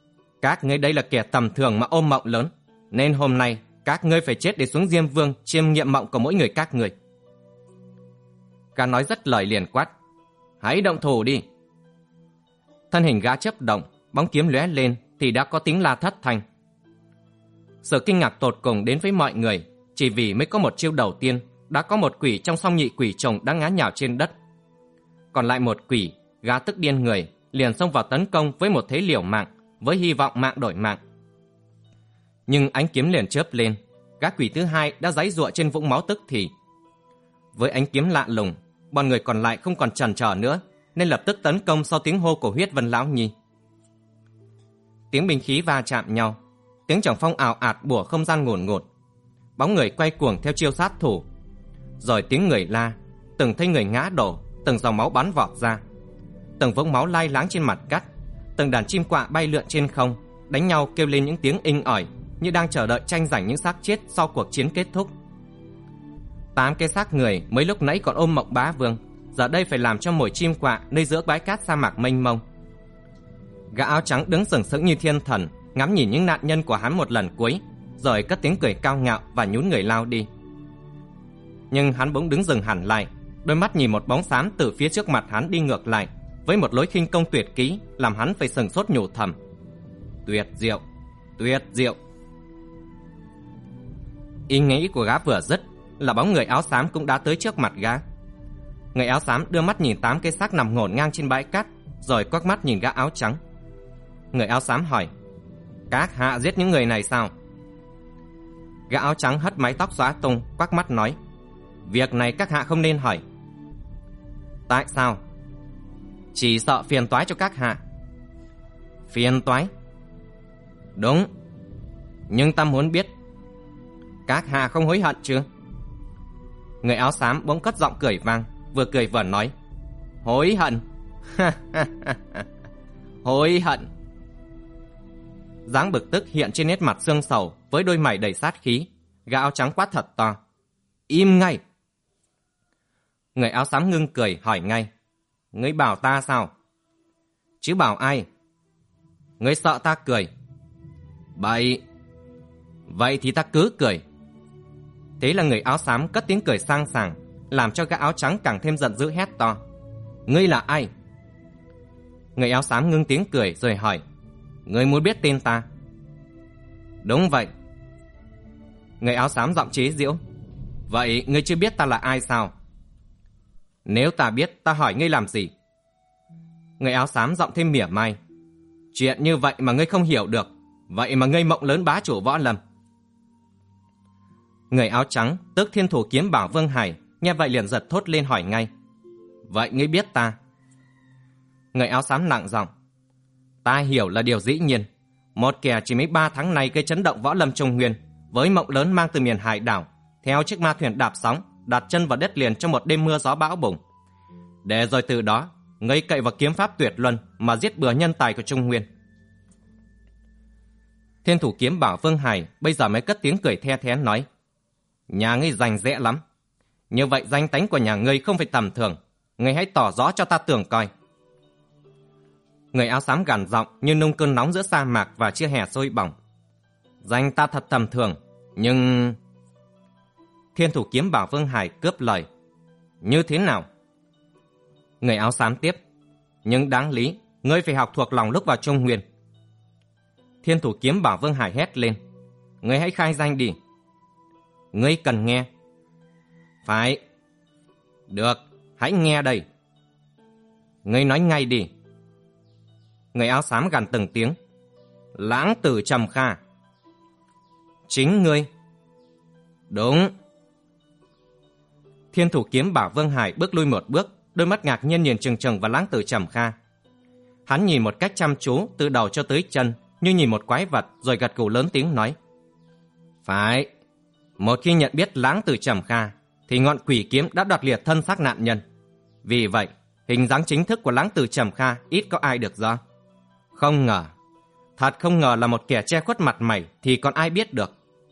Các ngươi đây là kẻ tầm thường mà ôm mộng lớn, nên hôm nay các ngươi phải chết để xuống Diêm Vương chiêm nghiệm mộng của mỗi người các ngươi. Gã nói dứt lời liền quát: Hãy động thủ đi. Thân hình gã chớp động, bóng kiếm lóe lên thì đã có tiếng la thất thanh. Sự kinh ngạc tột cùng đến với mọi người, chỉ vì mới có một chiêu đầu tiên đã có một quỷ trong song nhị quỷ chồng đã ngã nhào trên đất. Còn lại một quỷ, gã tức điên người, liền xông vào tấn công với một thế liều mạng, với hy vọng mạng đổi mạng. Nhưng ánh kiếm liền chớp lên, gã quỷ thứ hai đã giãy giụa trên vũng máu tức thì. Với ánh kiếm lạ lùng, bọn người còn lại không còn chần chờ nữa, nên lập tức tấn công sau tiếng hô của Huyết Vân lão nhi. Tiếng binh khí va chạm nhau, tiếng chưởng phong ào ạt bủa không gian ngổn ngột. Bóng người quay cuồng theo chiêu sát thủ, rồi tiếng người la, từng thấy người ngã đổ, từng dòng máu bắn vọt ra, từng vũng máu lai láng trên mặt cắt, từng đàn chim quạ bay lượn trên không, đánh nhau kêu lên những tiếng inh ỏi như đang chờ đợi tranh giành những xác chết sau cuộc chiến kết thúc. Tám cái xác người mấy lúc nãy còn ôm Mộng Bá Vương, giờ đây phải làm cho mồi chim quạ nơi giữa bãi cát sa mạc mênh mông. Gã áo trắng đứng sừng sững như thiên thần, ngắm nhìn những nạn nhân của hắn một lần cuối, rồi cất tiếng cười cao ngạo và nhún người lao đi. Nhưng hắn bỗng đứng dừng hẳn lại, đôi mắt nhìn một bóng xám từ phía trước mặt hắn đi ngược lại, với một lối khinh công tuyệt kỹ làm hắn phải sừng sốt nhủ thầm: Tuyệt diệu, tuyệt diệu. Ý nghĩ của gã vừa dứt là bóng người áo xám cũng đã tới trước mặt gã. Người áo xám đưa mắt nhìn tám cái xác nằm ngổn ngang trên bãi cát, rồi quắc mắt nhìn gã áo trắng. Người áo xám hỏi: Các hạ giết những người này sao? Gã áo trắng hất mái tóc xóa tung, quắc mắt nói: Việc này các hạ không nên hỏi. Tại sao? Chỉ sợ phiền toái cho các hạ. Phiền toái? Đúng. Nhưng ta muốn biết, các hạ không hối hận chứ? Người áo xám bỗng cất giọng cười vang, vừa cười vừa nói: Hối hận? Hối hận. Dáng bực tức hiện trên nét mặt xương sầu, với đôi mày đầy sát khí. Gã áo trắng quát thật to: Im ngay! Người áo xám ngưng cười hỏi ngay: Ngươi bảo ta sao? Chứ bảo ai? Ngươi sợ ta cười? Bậy! Vậy thì ta cứ cười. Thế là người áo xám cất tiếng cười sang sảng, làm cho gã áo trắng càng thêm giận dữ hét to: Ngươi là ai? Người áo xám ngưng tiếng cười rồi hỏi: Ngươi muốn biết tên ta? Đúng vậy. Người áo xám giọng chế giễu: Vậy ngươi chưa biết ta là ai sao? Nếu ta biết, ta hỏi ngươi làm gì? Người áo xám giọng thêm mỉa mai: Chuyện như vậy mà ngươi không hiểu được, vậy mà ngươi mộng lớn bá chủ võ lâm. Người áo trắng, tức Thiên Thủ Kiếm Bảo Vương Hải, nghe vậy liền giật thốt lên hỏi ngay: Vậy ngươi biết ta? Người áo xám nặng giọng: Ta hiểu là điều dĩ nhiên. Một kẻ chỉ mấy ba tháng nay gây chấn động võ lâm Trung Nguyên, với mộng lớn mang từ miền hải đảo, theo chiếc ma thuyền đạp sóng, đặt chân vào đất liền trong một đêm mưa gió bão bùng. Để rồi từ đó, ngươi cậy vào kiếm pháp tuyệt luân mà giết bừa nhân tài của Trung Nguyên. Thiên Thủ Kiếm Bảo Vương Hải bây giờ mới cất tiếng cười the thé nói: Nhà ngươi rành rẽ lắm. Như vậy danh tánh của nhà ngươi không phải tầm thường. Ngươi hãy tỏ rõ cho ta tưởng coi. Người áo xám gằn giọng như nung cơn nóng giữa sa mạc và chia hè sôi bỏng: Danh ta thật tầm thường, nhưng... Thiên Thủ Kiếm Bảo Vương Hải cướp lời: Như thế nào? Người áo xám tiếp: Nhưng đáng lý, ngươi phải học thuộc lòng lúc vào Trung Nguyên. Thiên Thủ Kiếm Bảo Vương Hải hét lên: Ngươi hãy khai danh đi. Ngươi cần nghe. Phải. Được, hãy nghe đây. Ngươi nói ngay đi. Người áo xám gằn từng tiếng: Lãng tử Trầm Kha. Chính ngươi? Đúng. Thiên Thủ Kiếm Bảo Vương Hải bước lui một bước, đôi mắt ngạc nhiên nhìn chừng chừng vào Lãng tử Trầm Kha. Hắn nhìn một cách chăm chú từ đầu cho tới chân, như nhìn một quái vật, rồi gật gù lớn tiếng nói: Phải. Một khi nhận biết Lãng tử Trầm Kha, thì ngọn quỷ kiếm đã đoạt liệt thân xác nạn nhân. Vì vậy, hình dáng chính thức của Lãng tử Trầm Kha ít có ai được rõ. Không ngờ, thật không ngờ là một kẻ che khuất mặt mày thì còn ai biết được.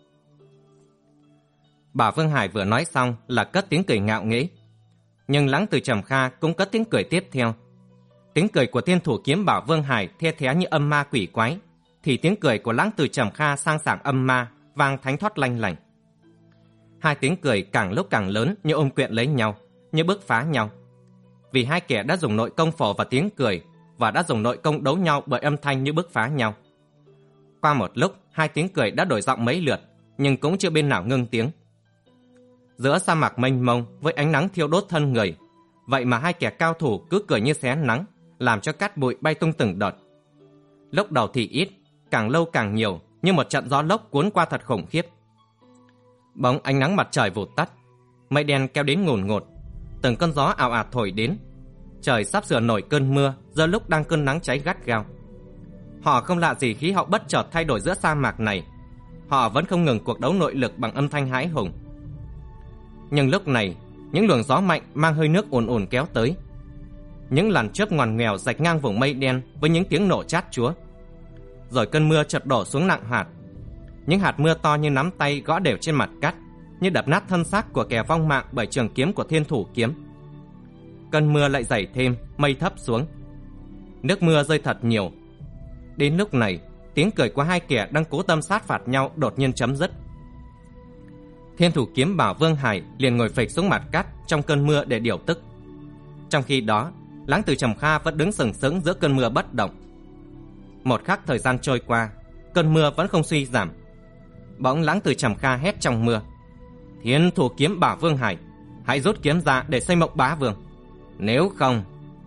Bảo Vương Hải vừa nói xong là cất tiếng cười ngạo nghễ. Nhưng Lãng tử Trầm Kha cũng cất tiếng cười tiếp theo. Tiếng cười của Thiên Thủ Kiếm Bảo Vương Hải the thé như âm ma quỷ quái, thì tiếng cười của Lãng Tử Trầm Kha sang sảng âm ma, vang thánh thoát lanh lảnh. Hai tiếng cười càng lúc càng lớn, như ôm quyện lấy nhau, như bứt phá nhau. Vì hai kẻ đã dùng nội công phổ vào tiếng cười, và đã dùng nội công đấu nhau bởi âm thanh như bứt phá nhau. Qua một lúc, hai tiếng cười đã đổi giọng mấy lượt, nhưng cũng chưa bên nào ngưng tiếng. Giữa sa mạc mênh mông với ánh nắng thiêu đốt thân người, vậy mà hai kẻ cao thủ cứ cười như xé nắng, làm cho cát bụi bay tung từng đợt. Lúc đầu thì ít, càng lâu càng nhiều, như một trận gió lốc cuốn qua thật khủng khiếp. Bỗng ánh nắng mặt trời vụt tắt, mây đen kéo đến ngùn ngụt, từng cơn gió ào ạt thổi đến. Trời sắp sửa nổi cơn mưa, giữa lúc đang cơn nắng cháy gắt gao. Họ không lạ gì khí hậu bất chợt thay đổi giữa sa mạc này. Họ vẫn không ngừng cuộc đấu nội lực bằng âm thanh hãi hùng. Nhưng lúc này, những luồng gió mạnh mang hơi nước ồn ồn kéo tới. Những làn chớp ngoằn ngoèo rạch ngang vùng mây đen với những tiếng nổ chát chúa. Rồi cơn mưa chợt đổ xuống nặng hạt. Những hạt mưa to như nắm tay gõ đều trên mặt cát, như đập nát thân xác của kẻ vong mạng bởi trường kiếm của Thiên Thủ Kiếm. Cơn mưa lại dày thêm, mây thấp xuống. Nước mưa rơi thật nhiều. Đến lúc này, tiếng cười của hai kẻ đang cố tâm sát phạt nhau đột nhiên chấm dứt. Thiên Thủ Kiếm bảo Vương Hải liền ngồi phịch xuống mặt cát trong cơn mưa để điều tức. Trong khi đó, Lãng Tử Trầm Kha vẫn đứng sừng sững giữa cơn mưa bất động. Một khắc thời gian trôi qua, cơn mưa vẫn không suy giảm. Bỗng Lãng Tử Trầm Kha hét trong mưa: Thiên Thủ Kiếm bảo Vương Hải, hãy rút kiếm ra để xây Mộng Bá Vương. Nếu không,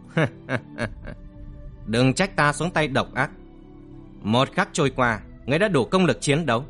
đừng trách ta xuống tay độc ác. Một khắc trôi qua, ngươi đã đủ công lực chiến đấu.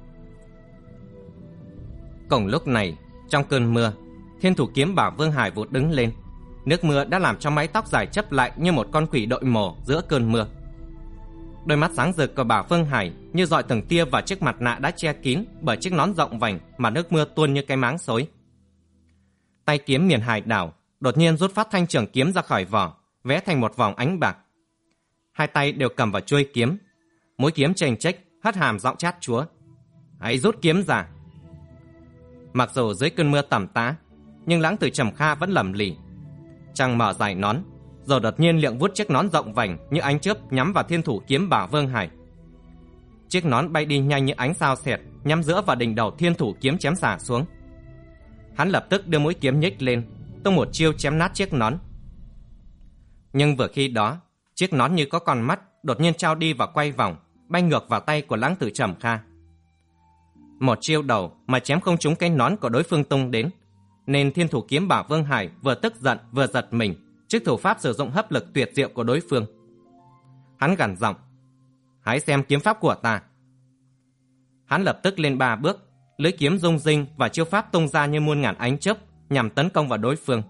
Cùng lúc này, trong cơn mưa, Thiên Thủ Kiếm bảo Vương Hải vụt đứng lên. Nước mưa đã làm cho mái tóc dài chấp lại như một con quỷ đội mổ giữa cơn mưa. Đôi mắt sáng rực của bảo Vương Hải như dọi từng tia vào chiếc mặt nạ đã che kín bởi chiếc nón rộng vành mà nước mưa tuôn như cái máng xối. Tay kiếm miền hải đảo đột nhiên rút phát thanh trường kiếm ra khỏi vỏ, vẽ thành một vòng ánh bạc. Hai tay đều cầm vào chuôi kiếm, mũi kiếm chênh chếch hất hàm giọng chát chúa: Hãy rút kiếm ra. Mặc dù dưới cơn mưa tầm tã, nhưng Lãng Tử Trầm Kha vẫn lầm lì. Chàng mở dài nón, rồi đột nhiên liệng vút chiếc nón rộng vành như ánh chớp nhắm vào Thiên Thủ Kiếm bảo Vương Hải. Chiếc nón bay đi nhanh như ánh sao xẹt, nhắm giữa vào đỉnh đầu Thiên Thủ Kiếm chém xả xuống. Hắn lập tức đưa mũi kiếm nhích lên, tung một chiêu chém nát chiếc nón. Nhưng vừa khi đó, chiếc nón như có con mắt đột nhiên trao đi và quay vòng, bay ngược vào tay của Lãng Tử Trầm Kha. Một chiêu đầu mà chém không trúng cái nón của đối phương tung đến, nên Thiên Thủ Kiếm bảo Vương Hải vừa tức giận vừa giật mình trước thủ pháp sử dụng hấp lực tuyệt diệu của đối phương. Hắn gằn giọng: Hãy xem kiếm pháp của ta. Hắn lập tức lên ba bước, lưỡi kiếm rung rinh và chiêu pháp tung ra như muôn ngàn ánh chớp nhằm tấn công vào đối phương.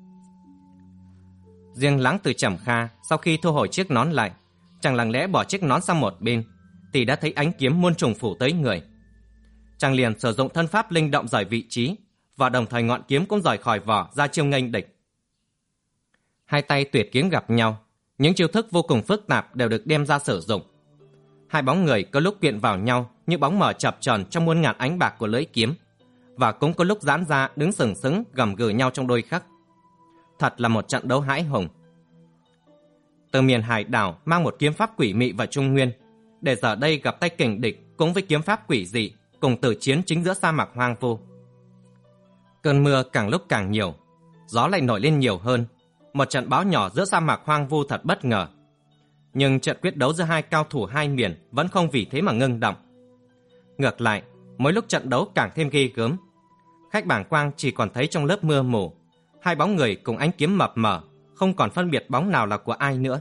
Riêng Lãng Tử Trầm Kha sau khi thu hồi chiếc nón lại, chàng lặng lẽ bỏ chiếc nón sang một bên, thì đã thấy ánh kiếm muôn trùng phủ tới người. Chàng liền sử dụng thân pháp linh động rời vị trí, và đồng thời ngọn kiếm cũng rời khỏi vỏ ra chiêu nghênh địch. Hai tay tuyệt kiếm gặp nhau, những chiêu thức vô cùng phức tạp đều được đem ra sử dụng. Hai bóng người có lúc quyện vào nhau như bóng mờ chập chờn trong muôn ngàn ánh bạc của lưỡi kiếm, và cũng có lúc giãn ra đứng sừng sững gầm gừ nhau trong đôi khắc. Thật là một trận đấu hãi hùng. Từ miền hải đảo mang một kiếm pháp quỷ mị vào Trung Nguyên, để giờ đây gặp tay kình địch cũng với kiếm pháp quỷ dị, cùng tử chiến chính giữa sa mạc hoang vu. Cơn mưa càng lúc càng nhiều, gió lại nổi lên nhiều hơn. Một trận bão nhỏ giữa sa mạc hoang vu thật bất ngờ. Nhưng trận quyết đấu giữa hai cao thủ hai miền vẫn không vì thế mà ngưng động. Ngược lại, mỗi lúc trận đấu càng thêm ghê gớm. Khách bảng quang chỉ còn thấy trong lớp mưa mù, hai bóng người cùng ánh kiếm mập mờ, không còn phân biệt bóng nào là của ai nữa.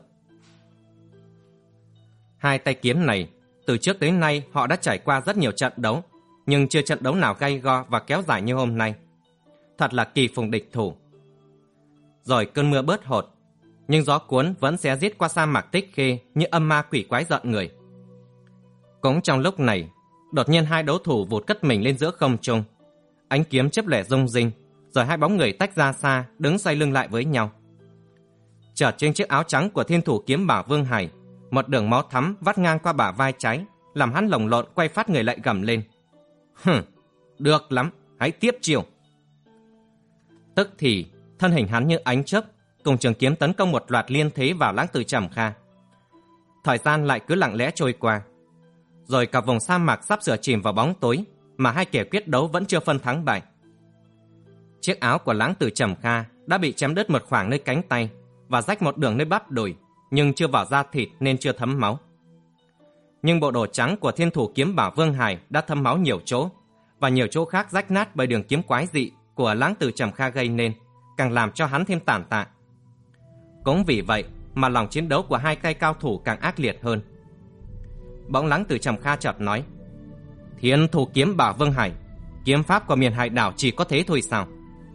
Hai tay kiếm này, từ trước tới nay họ đã trải qua rất nhiều trận đấu, nhưng chưa trận đấu nào gay go và kéo dài như hôm nay. Thật là kỳ phùng địch thủ. Rồi cơn mưa bớt hột, nhưng gió cuốn vẫn xé giết qua sa mạc Tích Khê như âm ma quỷ quái giận người. Cũng trong lúc này, đột nhiên hai đấu thủ vụt cất mình lên giữa không trung. Ánh kiếm chớp lẻ rung rinh, rồi hai bóng người tách ra xa, đứng xoay lưng lại với nhau. Chợt trên chiếc áo trắng của Thiên Thủ Kiếm bảo Vương Hải, một đường máu thắm vắt ngang qua bả vai trái, làm hắn lồng lộn quay phát người lại gầm lên: Hừm, được lắm, hãy tiếp chiều. Tức thì thân hình hắn như ánh chớp, cùng trường kiếm tấn công một loạt liên thế vào Lãng Tử Trầm Kha. Thời gian lại cứ lặng lẽ trôi qua, rồi cả vùng sa mạc sắp sửa chìm vào bóng tối mà hai kẻ quyết đấu vẫn chưa phân thắng bại. Chiếc áo của Lãng Tử Trầm Kha đã bị chém đứt một khoảng nơi cánh tay và rách một đường nơi bắp đùi, nhưng chưa vào da thịt nên chưa thấm máu. Nhưng bộ đồ trắng của Thiên Thủ Kiếm Bảo Vương Hải đã thấm máu nhiều chỗ, và nhiều chỗ khác rách nát bởi đường kiếm quái dị của Lãng Tử Trầm Kha gây nên, càng làm cho hắn thêm tàn tạ. Cũng vì vậy mà lòng chiến đấu của hai tay cao thủ càng ác liệt hơn. Bỗng Lãng Tử Trầm Kha chợt nói: Thiên Thủ Kiếm Bảo Vương Hải, kiếm pháp của miền hải đảo chỉ có thế thôi sao?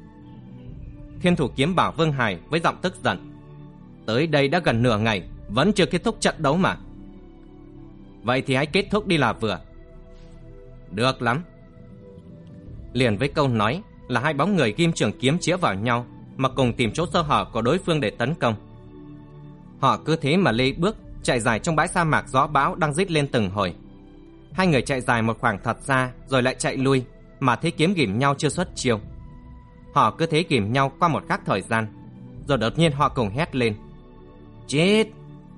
Thiên Thủ Kiếm Bảo Vương Hải với giọng tức giận: Tới đây đã gần nửa ngày, vẫn chưa kết thúc trận đấu mà. Vậy thì hãy kết thúc đi là vừa. Được lắm. Liền với câu nói là hai bóng người ghim trường kiếm chĩa vào nhau, mà cùng tìm chỗ sơ hở của đối phương để tấn công. Họ cứ thế mà lê bước chạy dài trong bãi sa mạc gió bão đang rít lên từng hồi. Hai người chạy dài một khoảng thật xa rồi lại chạy lui, mà thế kiếm ghìm nhau chưa xuất chiêu. Họ cứ thế ghìm nhau qua một khắc thời gian, rồi đột nhiên họ cùng hét lên: Chết!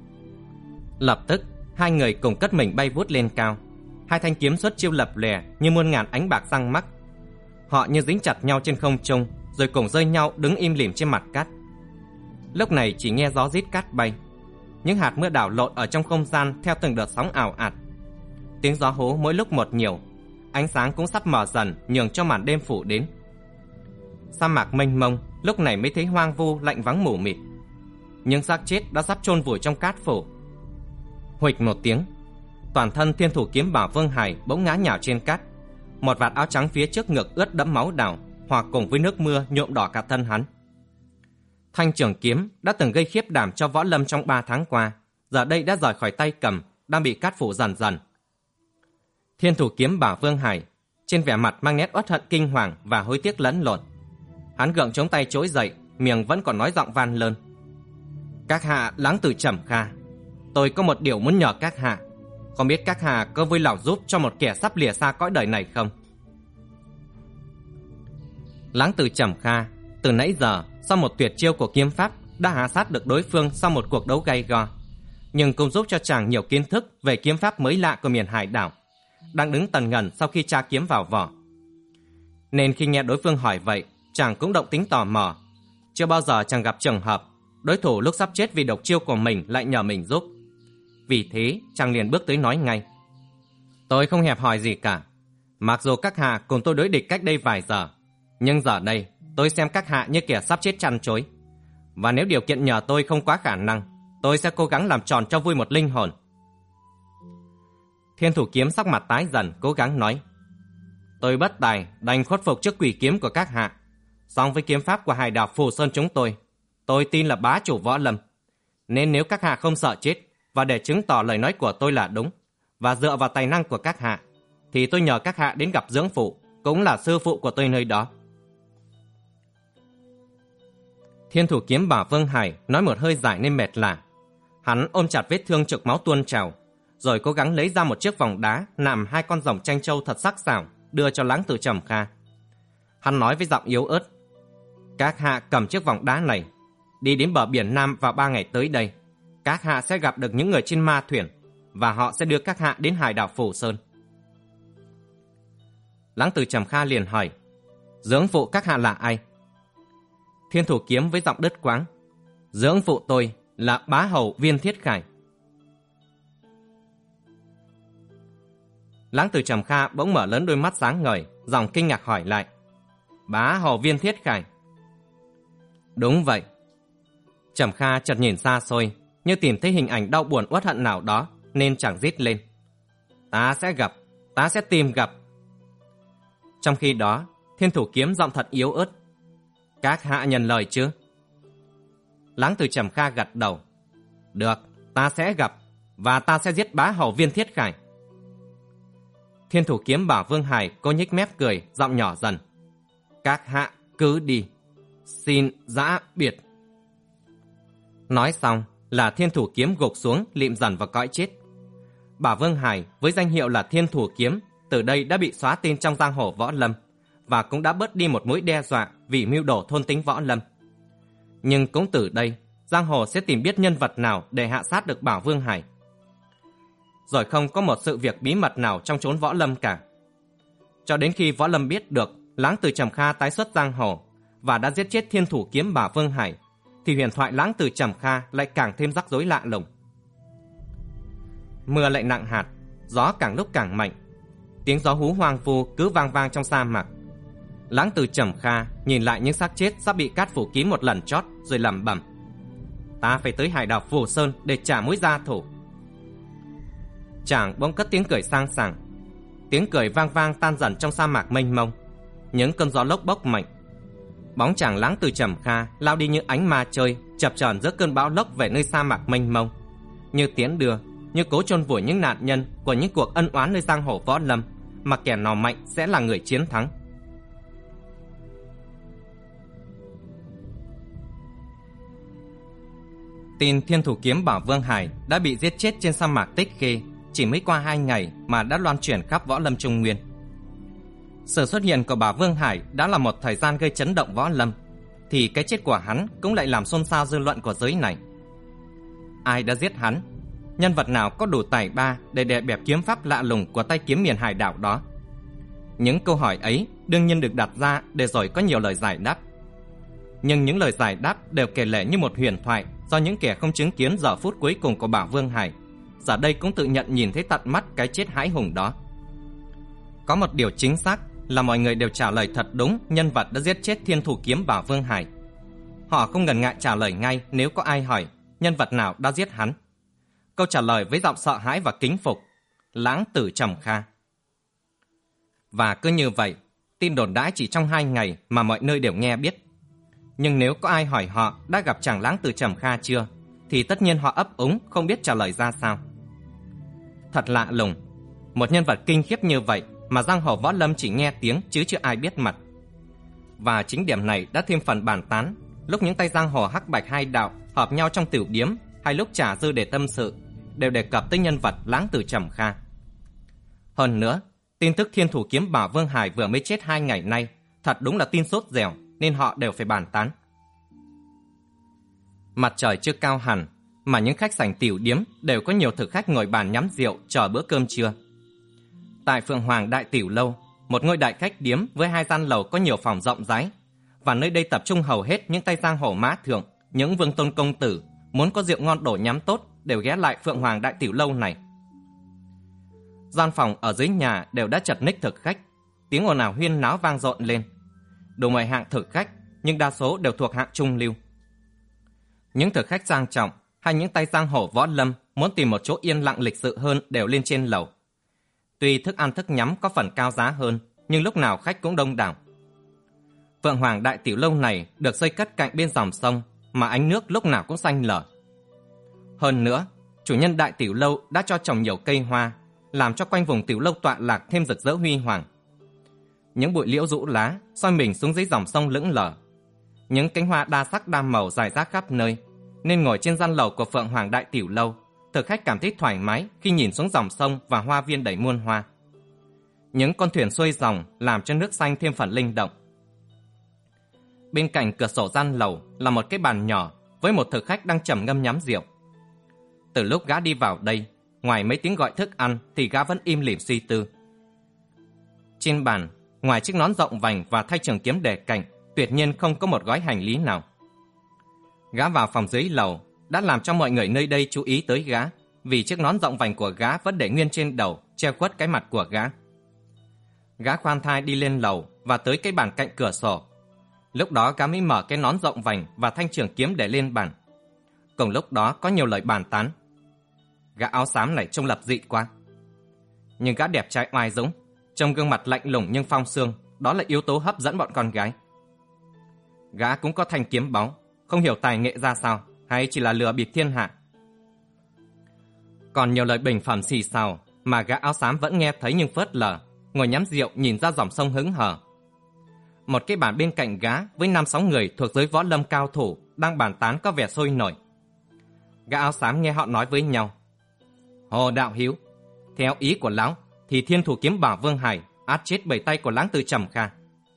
Lập tức hai người cùng cất mình bay vút lên cao. Hai thanh kiếm xuất chiêu lập lòe như muôn ngàn ánh bạc răng mắc. Họ như dính chặt nhau trên không trung, rồi cùng rơi nhau đứng im lìm trên mặt cát. Lúc này chỉ nghe gió rít cát bay, những hạt mưa đảo lộn ở trong không gian theo từng đợt sóng ảo ạt. Tiếng gió hú mỗi lúc một nhiều, ánh sáng cũng sắp mờ dần nhường cho màn đêm phủ đến. Sa mạc mênh mông lúc này mới thấy hoang vu lạnh vắng mù mịt. Những xác chết đã sắp chôn vùi trong cát phủ. Huỵch một tiếng, toàn thân Thiên Thủ Kiếm Bảo Vương Hải bỗng ngã nhào trên cát. Một vạt áo trắng phía trước ngực ướt đẫm máu đào, hòa cùng với nước mưa nhuộm đỏ cả thân hắn. Thanh trường kiếm đã từng gây khiếp đảm cho võ lâm trong ba tháng qua, giờ đây đã rời khỏi tay cầm, đang bị cát phủ dần dần. Thiên Thủ Kiếm Bảo Vương Hải trên vẻ mặt mang nét uất hận kinh hoàng và hối tiếc lẫn lộn. Hắn gượng chống tay trỗi dậy, miệng vẫn còn nói giọng van lơn: Các hạ Lãng Tử Trầm Kha, tôi có một điều muốn nhờ các hạ. Không biết các hạ có vui lòng giúp cho một kẻ sắp lìa xa cõi đời này không? Lãng Tử Trầm Kha từ nãy giờ sau một tuyệt chiêu của kiếm pháp đã hạ sát được đối phương sau một cuộc đấu gay go, nhưng cũng giúp cho chàng nhiều kiến thức về kiếm pháp mới lạ của miền hải đảo, đang đứng tần ngần sau khi tra kiếm vào vỏ. Nên khi nghe đối phương hỏi vậy, chàng cũng động tính tò mò. Chưa bao giờ chàng gặp trường hợp đối thủ lúc sắp chết vì độc chiêu của mình lại nhờ mình giúp. Vì thế chàng liền bước tới nói ngay: Tôi không hẹp hòi gì cả. Mặc dù các hạ cùng tôi đối địch cách đây vài giờ, nhưng giờ đây tôi xem các hạ như kẻ sắp chết chăn chối. Và nếu điều kiện nhờ tôi không quá khả năng, tôi sẽ cố gắng làm tròn cho vui một linh hồn. Thiên Thủ Kiếm sắc mặt tái dần, cố gắng nói: Tôi bất tài đành khuất phục trước quỷ kiếm của các hạ. Song với kiếm pháp của hải đảo Phù Sơn chúng tôi, tôi tin là bá chủ võ lâm. Nên nếu các hạ không sợ chết, và để chứng tỏ lời nói của tôi là đúng, và dựa vào tài năng của các hạ, thì tôi nhờ các hạ đến gặp dưỡng phụ, cũng là sư phụ của tôi nơi đó. Thiên Thủ Kiếm Bảo Vương Hải nói một hơi dài nên mệt lả. Hắn ôm chặt vết thương trực máu tuôn trào, rồi cố gắng lấy ra một chiếc vòng đá nạm hai con rồng tranh châu thật sắc sảo, đưa cho Lãng Tử Trầm Kha. Hắn nói với giọng yếu ớt: Các hạ cầm chiếc vòng đá này, đi đến bờ biển Nam vào ba ngày tới đây. Các hạ sẽ gặp được những người trên ma thuyền, và họ sẽ đưa các hạ đến hải đảo Phù Sơn. Lãng Tử Trầm Kha liền hỏi: Dưỡng phụ các hạ là ai? Thiên Thủ Kiếm với giọng đứt quãng: Dưỡng phụ tôi là bá hầu Viên Thiết Khải. Lãng Tử Trầm Kha bỗng mở lớn đôi mắt sáng ngời, giọng kinh ngạc hỏi lại: Bá hầu Viên Thiết Khải? Đúng vậy. Trầm Kha chợt nhìn xa xôi, như tìm thấy hình ảnh đau buồn uất hận nào đó, nên chẳng rít lên: Ta sẽ gặp, ta sẽ tìm gặp. Trong khi đó, Thiên Thủ Kiếm giọng thật yếu ớt: Các hạ nhận lời chứ? Lãng Tử Trầm Kha gật đầu: Được, ta sẽ gặp, và ta sẽ giết bá hầu Viên Thiết Khải. Thiên Thủ Kiếm Bảo Vương Hải cô nhếch mép cười, giọng nhỏ dần: Các hạ cứ đi, xin giã biệt. Nói xong là Thiên Thủ Kiếm gục xuống lịm dần vào cõi chết. Bảo Vương Hải với danh hiệu là Thiên Thủ Kiếm từ đây đã bị xóa tên trong giang hồ võ lâm, và cũng đã bớt đi một mối đe dọa vì mưu đồ thôn tính võ lâm. Nhưng cũng từ đây, giang hồ sẽ tìm biết nhân vật nào để hạ sát được Bảo Vương Hải. rồi không có một sự việc bí mật nào trong chốn võ lâm cả. Cho đến khi võ lâm biết được Lãng Tử Trầm Kha tái xuất giang hồ và đã giết chết thiên thủ kiếm bà Vương Hải, thì huyền thoại Lãng Tử Trầm Kha lại càng thêm rắc rối lạ lùng. Mưa lại nặng hạt, gió càng lúc càng mạnh, tiếng gió hú hoang vu cứ vang vang trong sa mạc. Lãng Tử Trầm Kha nhìn lại những xác chết sắp bị cát phủ kín một lần chót, rồi lẩm bẩm: ta phải tới hải đảo Phù Sơn để trả mối gia thủ. Chàng bỗng cất tiếng cười sang sảng, tiếng cười vang vang tan dần trong sa mạc mênh mông. Những cơn gió lốc bốc mạnh, bóng chàng Lãng Tử Trầm Kha lao đi như ánh ma chơi, chập chờn giữa cơn bão lốc về nơi sa mạc mênh mông, như tiến đưa, như cố chôn vùi những nạn nhân của những cuộc ân oán nơi giang hồ võ lâm, mà kẻ nào mạnh sẽ là người chiến thắng. Tin thiên thủ kiếm Bảo Vương Hải đã bị giết chết trên sa mạc Tích Khê chỉ mới qua hai ngày mà đã loan truyền khắp võ lâm Trung Nguyên. Sự xuất hiện của Bảo Vương Hải đã là một thời gian gây chấn động võ lâm, thì cái chết của hắn cũng lại làm xôn xao dư luận của giới này. Ai đã giết hắn? Nhân vật nào có đủ tài ba để đè bẹp kiếm pháp lạ lùng của tay kiếm miền hải đảo đó? Những câu hỏi ấy đương nhiên được đặt ra để rồi có nhiều lời giải đáp. Nhưng những lời giải đáp đều kể lể như một huyền thoại do những kẻ không chứng kiến giờ phút cuối cùng của Bảo Vương Hải, giờ đây cũng tự nhận nhìn thấy tận mắt cái chết hãi hùng đó. Có một điều chính xác là mọi người đều trả lời thật đúng nhân vật đã giết chết thiên thủ kiếm Bảo Vương Hải. Họ không ngần ngại trả lời ngay nếu có ai hỏi nhân vật nào đã giết hắn. Câu trả lời với giọng sợ hãi và kính phục: Lãng Tử Trầm Kha. Và cứ như vậy, tin đồn đãi chỉ trong hai ngày mà mọi nơi đều nghe biết. Nhưng nếu có ai hỏi họ đã gặp chàng Lãng Tử Trầm Kha chưa, thì tất nhiên họ ấp úng không biết trả lời ra sao. Thật lạ lùng, một nhân vật kinh khiếp như vậy mà giang hồ võ lâm chỉ nghe tiếng chứ chưa ai biết mặt. Và chính điểm này đã thêm phần bàn tán lúc những tay giang hồ hắc bạch hai đạo họp nhau trong tiểu điếm, hay lúc trà dư để tâm sự, đều đề cập tới nhân vật Lãng Tử Trầm Kha. Hơn nữa, tin tức thiên thủ kiếm Bảo Vương Hải vừa mới chết hai ngày nay thật đúng là tin sốt dẻo, nên họ đều phải bàn tán. Mặt trời chưa cao hẳn mà những khách sảnh tiểu điếm đều có nhiều thực khách ngồi bàn nhắm rượu chờ bữa cơm trưa. Tại Phượng Hoàng Đại Tiểu Lâu, một ngôi đại khách điếm với hai gian lầu có nhiều phòng rộng rãi, và nơi đây tập trung hầu hết những tay giang hồ mã thượng, những vương tôn công tử muốn có rượu ngon đổ nhắm tốt đều ghé lại Phượng Hoàng Đại Tiểu Lâu này. Gian phòng ở dưới nhà đều đã chật ních thực khách, tiếng ồn ào huyên náo vang dội lên. Đủ mọi hạng thực khách, nhưng đa số đều thuộc hạng trung lưu. Những thực khách sang trọng hay những tay giang hồ võ lâm muốn tìm một chỗ yên lặng lịch sự hơn đều lên trên lầu. Tuy thức ăn thức nhắm có phần cao giá hơn, nhưng lúc nào khách cũng đông đảo. Phượng Hoàng Đại Tiểu Lâu này được xây cất cạnh bên dòng sông, mà ánh nước lúc nào cũng xanh lờ. Hơn nữa, chủ nhân Đại Tiểu Lâu đã cho trồng nhiều cây hoa, làm cho quanh vùng tiểu lâu tọa lạc thêm rực rỡ huy hoàng. Những bụi liễu rũ lá soi mình xuống dưới dòng sông lững lờ. Những cánh hoa đa sắc đa màu rải rác khắp nơi, nên ngồi trên gian lầu của Phượng Hoàng Đại Tiểu Lâu, thực khách cảm thấy thoải mái khi nhìn xuống dòng sông và hoa viên đầy muôn hoa. Những con thuyền xuôi dòng làm cho nước xanh thêm phần linh động. Bên cạnh cửa sổ gian lầu là một cái bàn nhỏ với một thực khách đang trầm ngâm nhắm rượu. Từ lúc gã đi vào đây, ngoài mấy tiếng gọi thức ăn thì gã vẫn im lìm suy tư. Trên bàn, ngoài chiếc nón rộng vành và thanh trường kiếm để cạnh, tuyệt nhiên không có một gói hành lý nào. Gã vào phòng dưới lầu đã làm cho mọi người nơi đây chú ý tới gã, vì chiếc nón rộng vành của gã vẫn để nguyên trên đầu, che khuất cái mặt của gã. Gã khoan thai đi lên lầu và tới cái bàn cạnh cửa sổ. Lúc đó gã mới mở cái nón rộng vành và thanh trường kiếm để lên bàn. Cùng lúc đó có nhiều lời bàn tán. Gã áo xám này trông lập dị quá. Nhưng gã đẹp trai oai dũng, trông gương mặt lạnh lùng nhưng phong sương, đó là yếu tố hấp dẫn bọn con gái. Gã cũng có thanh kiếm báu, không hiểu tài nghệ ra sao, hay chỉ là lừa bịp thiên hạ. Còn nhiều lời bình phẩm xì xào mà gã áo xám vẫn nghe thấy nhưng phớt lờ, ngồi nhắm rượu nhìn ra dòng sông hứng hở. Một cái bàn bên cạnh gã với năm sáu người thuộc giới võ lâm cao thủ đang bàn tán có vẻ sôi nổi. Gã áo xám nghe họ nói với nhau: Hồ đạo hiếu, theo ý của lão thì thiên thủ kiếm Bảo Vương Hải át chết bởi tay của Lãng Tử Trầm Kha.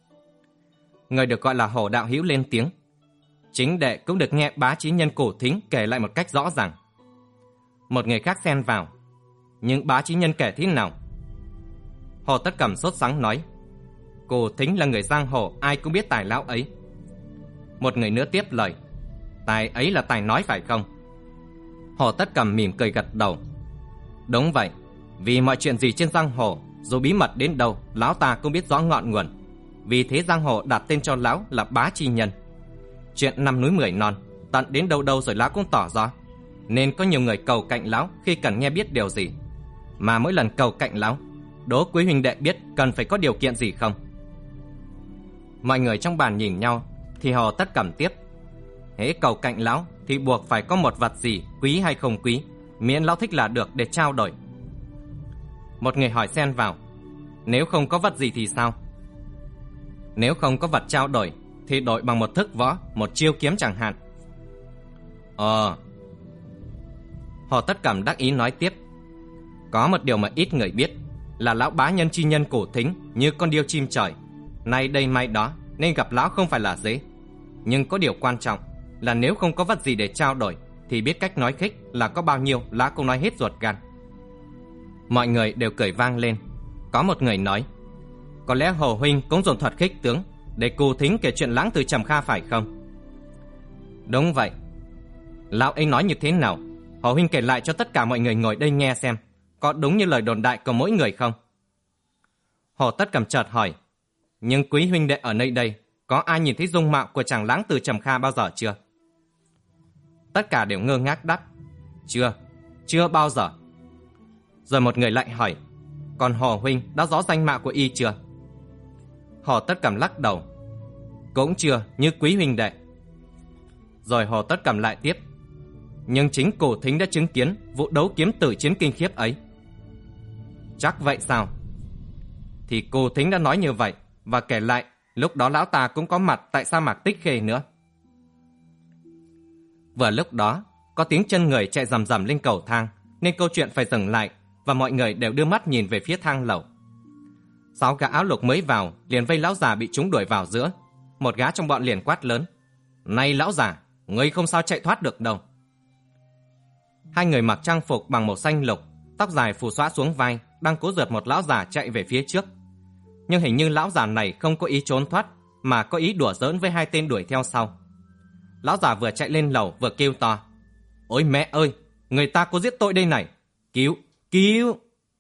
Người được gọi là Hồ đạo hiếu lên tiếng. Chính đệ cũng được nghe bá chí nhân cổ thính kể lại một cách rõ ràng. Một người khác xen vào: Nhưng Bá Chí Nhân kể thế nào? Hồ Tất Cẩm sốt sắng nói: Cô Thính là người giang hồ, ai cũng biết tài lão ấy. Một người nữa tiếp lời: Tài ấy là tài nói phải không? Hồ Tất Cẩm mỉm cười gật đầu: Đúng vậy, vì mọi chuyện gì trên giang hồ, dù bí mật đến đâu, lão ta cũng biết rõ ngọn nguồn. Vì thế giang hồ đặt tên cho lão là Bá Chi Nhân. Chuyện năm núi mười non, tận đến đâu đâu rồi lão cũng tỏ rõ, nên có nhiều người cầu cạnh lão khi cần nghe biết điều gì. Mà mỗi lần cầu cạnh lão, đố quý huynh đệ biết cần phải có điều kiện gì không? Mọi người trong bàn nhìn nhau, thì Hồ Tất Cẩm tiếp: Hễ cầu cạnh lão thì buộc phải có một vật gì, quý hay không quý, miễn lão thích là được, để trao đổi. Một người hỏi xen vào: Nếu không có vật gì thì sao? Nếu không có vật trao đổi thì đổi bằng một thức võ, một chiêu kiếm chẳng hạn. Ờ. Hồ Tất Cẩm đắc ý nói tiếp: Có một điều mà ít người biết, là lão bá nhân chi nhân Cổ Thính như con điêu chim trời, nay đây mai đó, nên gặp lão không phải là dễ. Nhưng có điều quan trọng là nếu không có vật gì để trao đổi thì biết cách nói khích, là có bao nhiêu lão cũng nói hết ruột gan. Mọi người đều cười vang lên. Có một người nói: Có lẽ Hồ huynh cũng dùng thuật khích tướng để Cù Thính kể chuyện lãng từ Trầm Kha phải không? Đúng vậy. Lão ấy nói như thế nào? Hồ huynh kể lại cho tất cả mọi người ngồi đây nghe xem, có đúng như lời đồn đại của mỗi người không? Hồ Tất Cẩm chợt hỏi: Nhưng quý huynh đệ ở nơi đây, có ai nhìn thấy dung mạo của chàng lãng từ Trầm Kha bao giờ chưa? Tất cả đều ngơ ngác đáp: Chưa, chưa bao giờ. Rồi một người lại hỏi: Còn Hồ huynh đã rõ danh mạo của y chưa? Hồ Tất Cẩm lắc đầu: Cũng chưa như quý huynh đệ. Rồi Hồ Tất Cẩm lại tiếp: Nhưng chính Cổ Thính đã chứng kiến vụ đấu kiếm tử chiến kinh khiếp ấy. Chắc vậy sao? Thì Cổ Thính đã nói như vậy, và kể lại lúc đó lão ta cũng có mặt tại sa mạc Tích Khê nữa. Vừa lúc đó có tiếng chân người chạy rầm rầm lên cầu thang, nên câu chuyện phải dừng lại, và mọi người đều đưa mắt nhìn về phía thang lầu. Sáu gã áo lục mới vào liền vây lão già bị chúng đuổi vào giữa. Một gã trong bọn liền quát lớn: Này lão già, ngươi không sao chạy thoát được đâu. Hai người mặc trang phục bằng màu xanh lục, tóc dài phù xõa xuống vai, đang cố rượt một lão già chạy về phía trước. Nhưng hình như lão già này không có ý trốn thoát, mà có ý đùa giỡn với hai tên đuổi theo sau. Lão già vừa chạy lên lầu vừa kêu to: Ôi mẹ ơi, người ta có giết tôi đây này, cứu, cứu!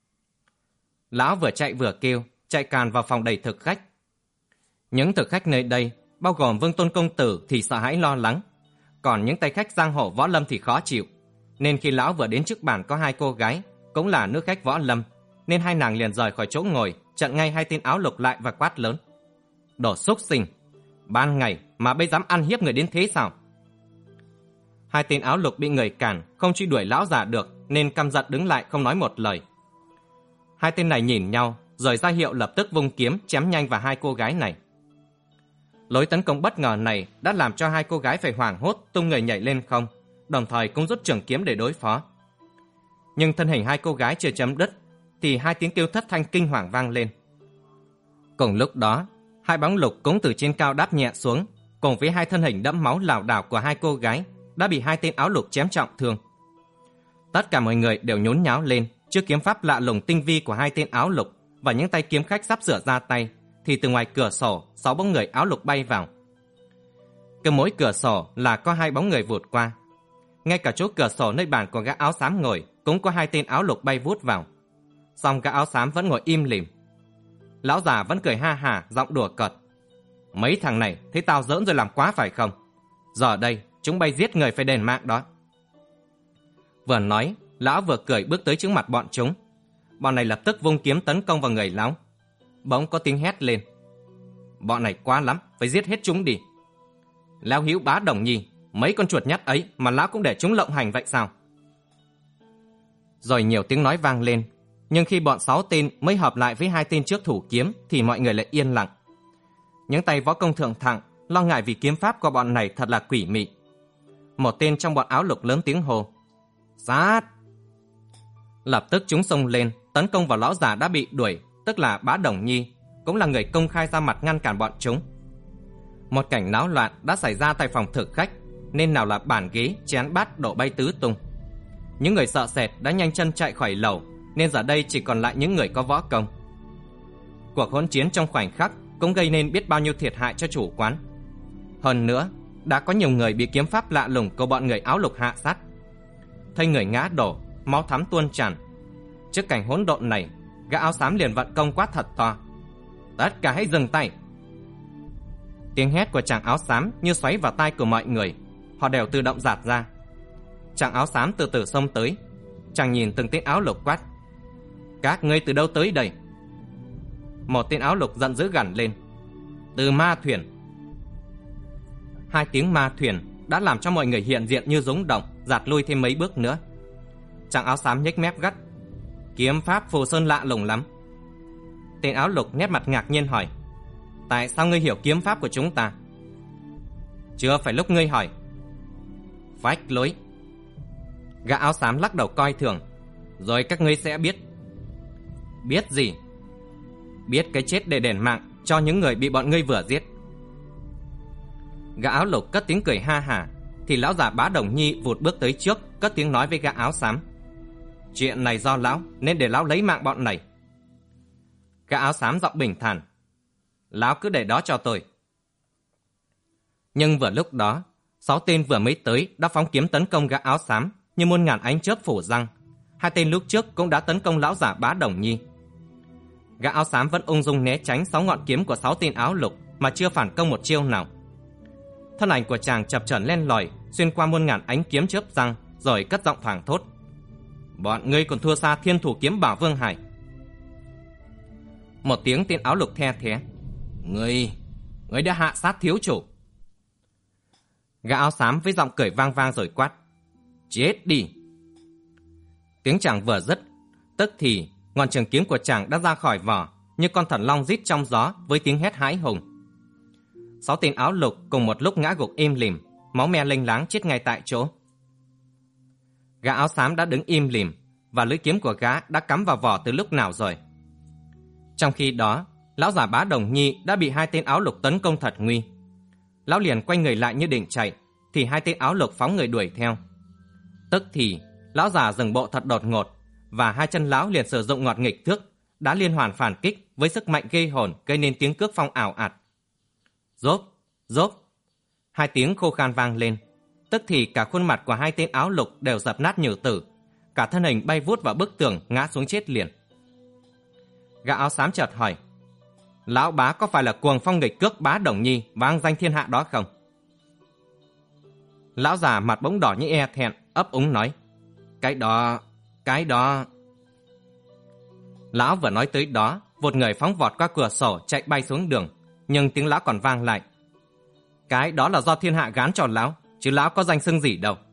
Lão vừa chạy vừa kêu, chạy càn vào phòng đầy thực khách. Những thực khách nơi đây, bao gồm Vương Tôn công tử thì sợ hãi lo lắng, còn những tay khách giang hồ võ lâm thì khó chịu. Nên khi lão vừa đến trước bàn có hai cô gái, cũng là nữ khách võ lâm, nên hai nàng liền rời khỏi chỗ ngồi, chặn ngay hai tên áo lục lại và quát lớn: Đồ xúc sinh, ban ngày mà bây dám ăn hiếp người đến thế sao? Hai tên áo lục bị người cản, không truy đuổi lão già được, nên căm giận đứng lại không nói một lời. Hai tên này nhìn nhau, rồi ra hiệu lập tức vung kiếm chém nhanh vào hai cô gái này. Lối tấn công bất ngờ này đã làm cho hai cô gái phải hoảng hốt tung người nhảy lên không, đồng thời cũng rút trường kiếm để đối phó. Nhưng thân hình hai cô gái chưa chấm đứt thì hai tiếng kêu thất thanh kinh hoàng vang lên. Cùng lúc đó, hai bóng lục cũng từ trên cao đáp nhẹ xuống, cùng với hai thân hình đẫm máu lảo đảo của hai cô gái đã bị hai tên áo lục chém trọng thương. Tất cả mọi người đều nhốn nháo lên trước kiếm pháp lạ lùng tinh vi của hai tên áo lục và những tay kiếm khách sắp sửa ra tay, thì từ ngoài cửa sổ sáu bóng người áo lục bay vào. Cứ mỗi cửa sổ là có hai bóng người vụt qua. Ngay cả chỗ cửa sổ nơi bàn của gã áo xám ngồi cũng có hai tên áo lục bay vút vào. Song gã áo xám vẫn ngồi im lìm. Lão già vẫn cười ha hả, giọng đùa cợt: Mấy thằng này thấy tao giỡn rồi làm quá phải không? Giờ đây chúng bay giết người phải đền mạng đó. Vừa nói, lão vừa cười bước tới trước mặt bọn chúng. Bọn này lập tức vung kiếm tấn công vào người lão. Bỗng có tiếng hét lên: Bọn này quá lắm, phải giết hết chúng đi. Lão Hữu Bá Đồng Nhi, mấy con chuột nhắt ấy mà lão cũng để chúng lộng hành vậy sao? Rồi nhiều tiếng nói vang lên, nhưng khi bọn sáu tên mới hợp lại với hai tên trước thủ kiếm thì mọi người lại yên lặng. Những tay võ công thượng thặng lo ngại vì kiếm pháp của bọn này thật là quỷ mị. Một tên trong bọn áo lục lớn tiếng hô: Sát! Lập tức chúng xông lên tấn công vào lão già đã bị đuổi, tức là Bá Đồng Nhi, cũng là người công khai ra mặt ngăn cản bọn chúng. Một cảnh náo loạn đã xảy ra tại phòng thực khách, nên nào là bàn ghế, chén bát đổ bay tứ tung. Những người sợ sệt đã nhanh chân chạy khỏi lầu, nên giờ đây chỉ còn lại những người có võ công. Cuộc hỗn chiến trong khoảnh khắc cũng gây nên biết bao nhiêu thiệt hại cho chủ quán. Hơn nữa, đã có nhiều người bị kiếm pháp lạ lùng của bọn người áo lục hạ sát. Thấy người ngã đổ, máu thắm tuôn tràn. Trước cảnh hỗn độn này, gã áo xám liền vận công quát thật to: "Tất cả hãy dừng tay!" Tiếng hét của chàng áo xám như xoáy vào tai của mọi người, họ đều tự động giạt ra. Chàng áo xám từ từ xông tới, chàng nhìn từng tên áo lục quát: "Các ngươi từ đâu tới đây?" Một tên áo lục giận dữ gằn lên: "Từ ma thuyền." Hai tiếng ma thuyền đã làm cho mọi người hiện diện như rúng động, giạt lui thêm mấy bước nữa. Chàng áo xám nhếch mép gắt: "Kiếm pháp Phù Sơn lạ lùng lắm." Tên áo lục nét mặt ngạc nhiên hỏi: "Tại sao ngươi hiểu kiếm pháp của chúng ta?" "Chưa phải lúc ngươi hỏi." "Phách lối." Gã áo xám lắc đầu coi thường: "Rồi các ngươi sẽ biết." "Biết gì?" "Biết cái chết để đền mạng cho những người bị bọn ngươi vừa giết." Gã áo lục cất tiếng cười ha hả, thì lão già Bá Đồng Nhi vụt bước tới trước, cất tiếng nói với gã áo xám: "Chuyện này do lão, nên để lão lấy mạng bọn này." Gã áo xám giọng bình thản: "Lão cứ để đó cho tôi." Nhưng vừa lúc đó, sáu tên vừa mới tới đã phóng kiếm tấn công gã áo xám như muôn ngàn ánh chớp phủ răng. Hai tên lúc trước cũng đã tấn công lão giả Bá Đồng Nhi. Gã áo xám vẫn ung dung né tránh sáu ngọn kiếm của sáu tên áo lục mà chưa phản công một chiêu nào. Thân ảnh của chàng chập chờn len lỏi xuyên qua muôn ngàn ánh kiếm chớp răng, rồi cất giọng thoảng thốt: "Bọn ngươi còn thua xa Thiên Thủ Kiếm Bảo Vương Hải." Một tiếng tên áo lục the thé: "Ngươi, ngươi đã hạ sát thiếu chủ." Gã áo xám với giọng cười vang vang rồi quát: "Chết đi!" Tiếng chàng vừa dứt, tức thì ngọn trường kiếm của chàng đã ra khỏi vỏ như con thần long rít trong gió với tiếng hét hãi hùng. Sáu tên áo lục cùng một lúc ngã gục im lìm, máu me lênh láng chết ngay tại chỗ. Gã áo xám đã đứng im lìm và lưỡi kiếm của gã đã cắm vào vỏ từ lúc nào rồi. Trong khi đó, lão già Bá Đồng Nhi đã bị hai tên áo lục tấn công thật nguy. Lão liền quay người lại như định chạy, thì hai tên áo lục phóng người đuổi theo. Tức thì lão già dừng bộ thật đột ngột, và hai chân lão liền sử dụng ngọt nghịch thước đã liên hoàn phản kích với sức mạnh ghê hồn, gây nên tiếng cước phong ảo ạt. Rốp, rốp, hai tiếng khô khan vang lên. Tức thì cả khuôn mặt của hai tên áo lục đều dập nát nhừ tử, cả thân hình bay vút vào bức tường, ngã xuống chết liền. Gã áo xám chợt hỏi: "Lão Bá có phải là cuồng phong nghịch cước Bá Đồng Nhi vang danh thiên hạ đó không?" Lão già mặt bỗng đỏ như e thẹn, ấp úng nói: "Cái đó, cái đó." Lão vừa nói tới đó, một người phóng vọt qua cửa sổ chạy bay xuống đường, nhưng tiếng lão còn vang lại: "Cái đó là do thiên hạ gán cho lão, chứ lão có danh xưng gì đâu."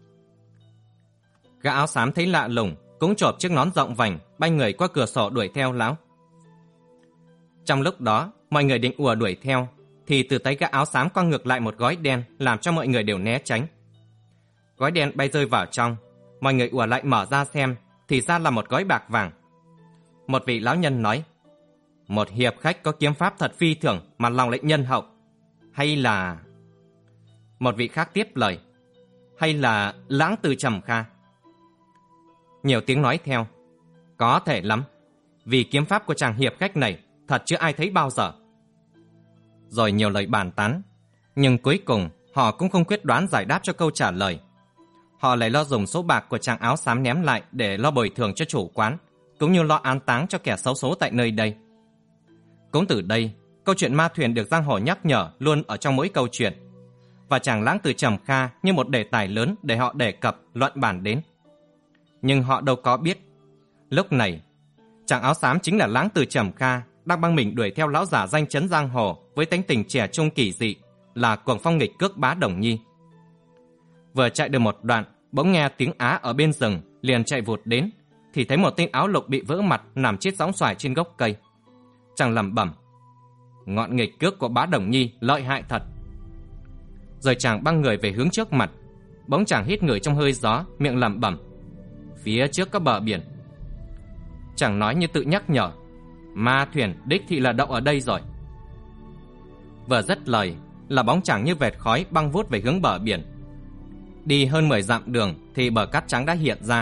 Gã áo xám thấy lạ lùng, cũng chộp chiếc nón rộng vành, bay người qua cửa sổ đuổi theo lão. Trong lúc đó, mọi người định ùa đuổi theo, thì từ tay gã áo xám quăng ngược lại một gói đen, làm cho mọi người đều né tránh. Gói đen bay rơi vào trong, mọi người ùa lại mở ra xem, thì ra là một gói bạc vàng. Một vị lão nhân nói: "Một hiệp khách có kiếm pháp thật phi thường mà lòng lại nhân hậu. Hay là..." Một vị khác tiếp lời: "Hay là Lãng Từ Trầm Kha." Nhiều tiếng nói theo: "Có thể lắm, vì kiếm pháp của chàng hiệp khách này thật chưa ai thấy bao giờ." Rồi nhiều lời bàn tán, nhưng cuối cùng họ cũng không quyết đoán giải đáp cho câu trả lời. Họ lại lo dùng số bạc của chàng áo xám ném lại để lo bồi thường cho chủ quán, cũng như lo an táng cho kẻ xấu số tại nơi đây. Cũng từ đây, câu chuyện ma thuyền được giang hồ nhắc nhở luôn ở trong mỗi câu chuyện, và chàng Lãng Từ Trầm Kha như một đề tài lớn để họ đề cập, luận bàn đến. Nhưng họ đâu có biết, lúc này chàng áo xám chính là Lãng Từ Trầm Kha, đang băng mình đuổi theo lão giả danh chấn giang hồ với tánh tình trẻ trung kỳ dị, là cuồng phong nghịch cước Bá Đồng Nhi. Vừa chạy được một đoạn, bỗng nghe tiếng á ở bên rừng, liền chạy vụt đến, thì thấy một tên áo lục bị vỡ mặt nằm chết sõng xoài trên gốc cây. Chàng lẩm bẩm: "Ngọn nghịch cước của Bá Đồng Nhi lợi hại thật." Rồi chàng băng người về hướng trước mặt, bỗng chàng hít ngửi trong hơi gió, miệng lẩm bẩm: "Phía trước có bờ biển." Chàng nói như tự nhắc nhở: "Ma thuyền đích thị là đậu ở đây rồi." Vừa dứt lời là bóng chàng như vệt khói băng vút về hướng bờ biển. Đi hơn mười dặm đường thì bờ cát trắng đã hiện ra,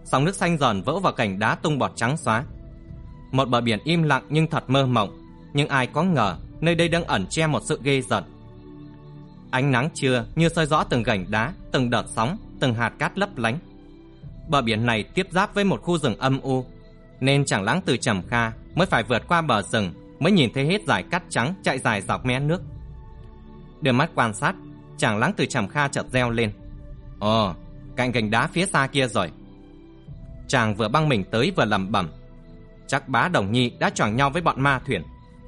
Sóng nước xanh giòn vỡ vào cành đá tung bọt trắng xóa. Một bờ biển im lặng nhưng thật mơ mộng. Nhưng ai có ngờ nơi đây đang ẩn che một sự ghê rợn. Ánh nắng trưa như soi rõ từng gành đá, từng đợt sóng, từng hạt cát lấp lánh. Bờ biển này tiếp giáp với một khu rừng âm u, nên Tràng Lãng từ Trầm Kha mới phải vượt qua bờ rừng mới nhìn thấy hết dải cát trắng chạy dài dọc mé nước. Đưa mắt quan sát, Tràng Lãng từ Trầm Kha chợt reo lên: Ồ, cạnh gành đá phía xa kia rồi. Chàng vừa băng mình tới vừa lẩm bẩm: Chắc Bá Đồng Nhi đã choảng nhau với bọn ma thuyền.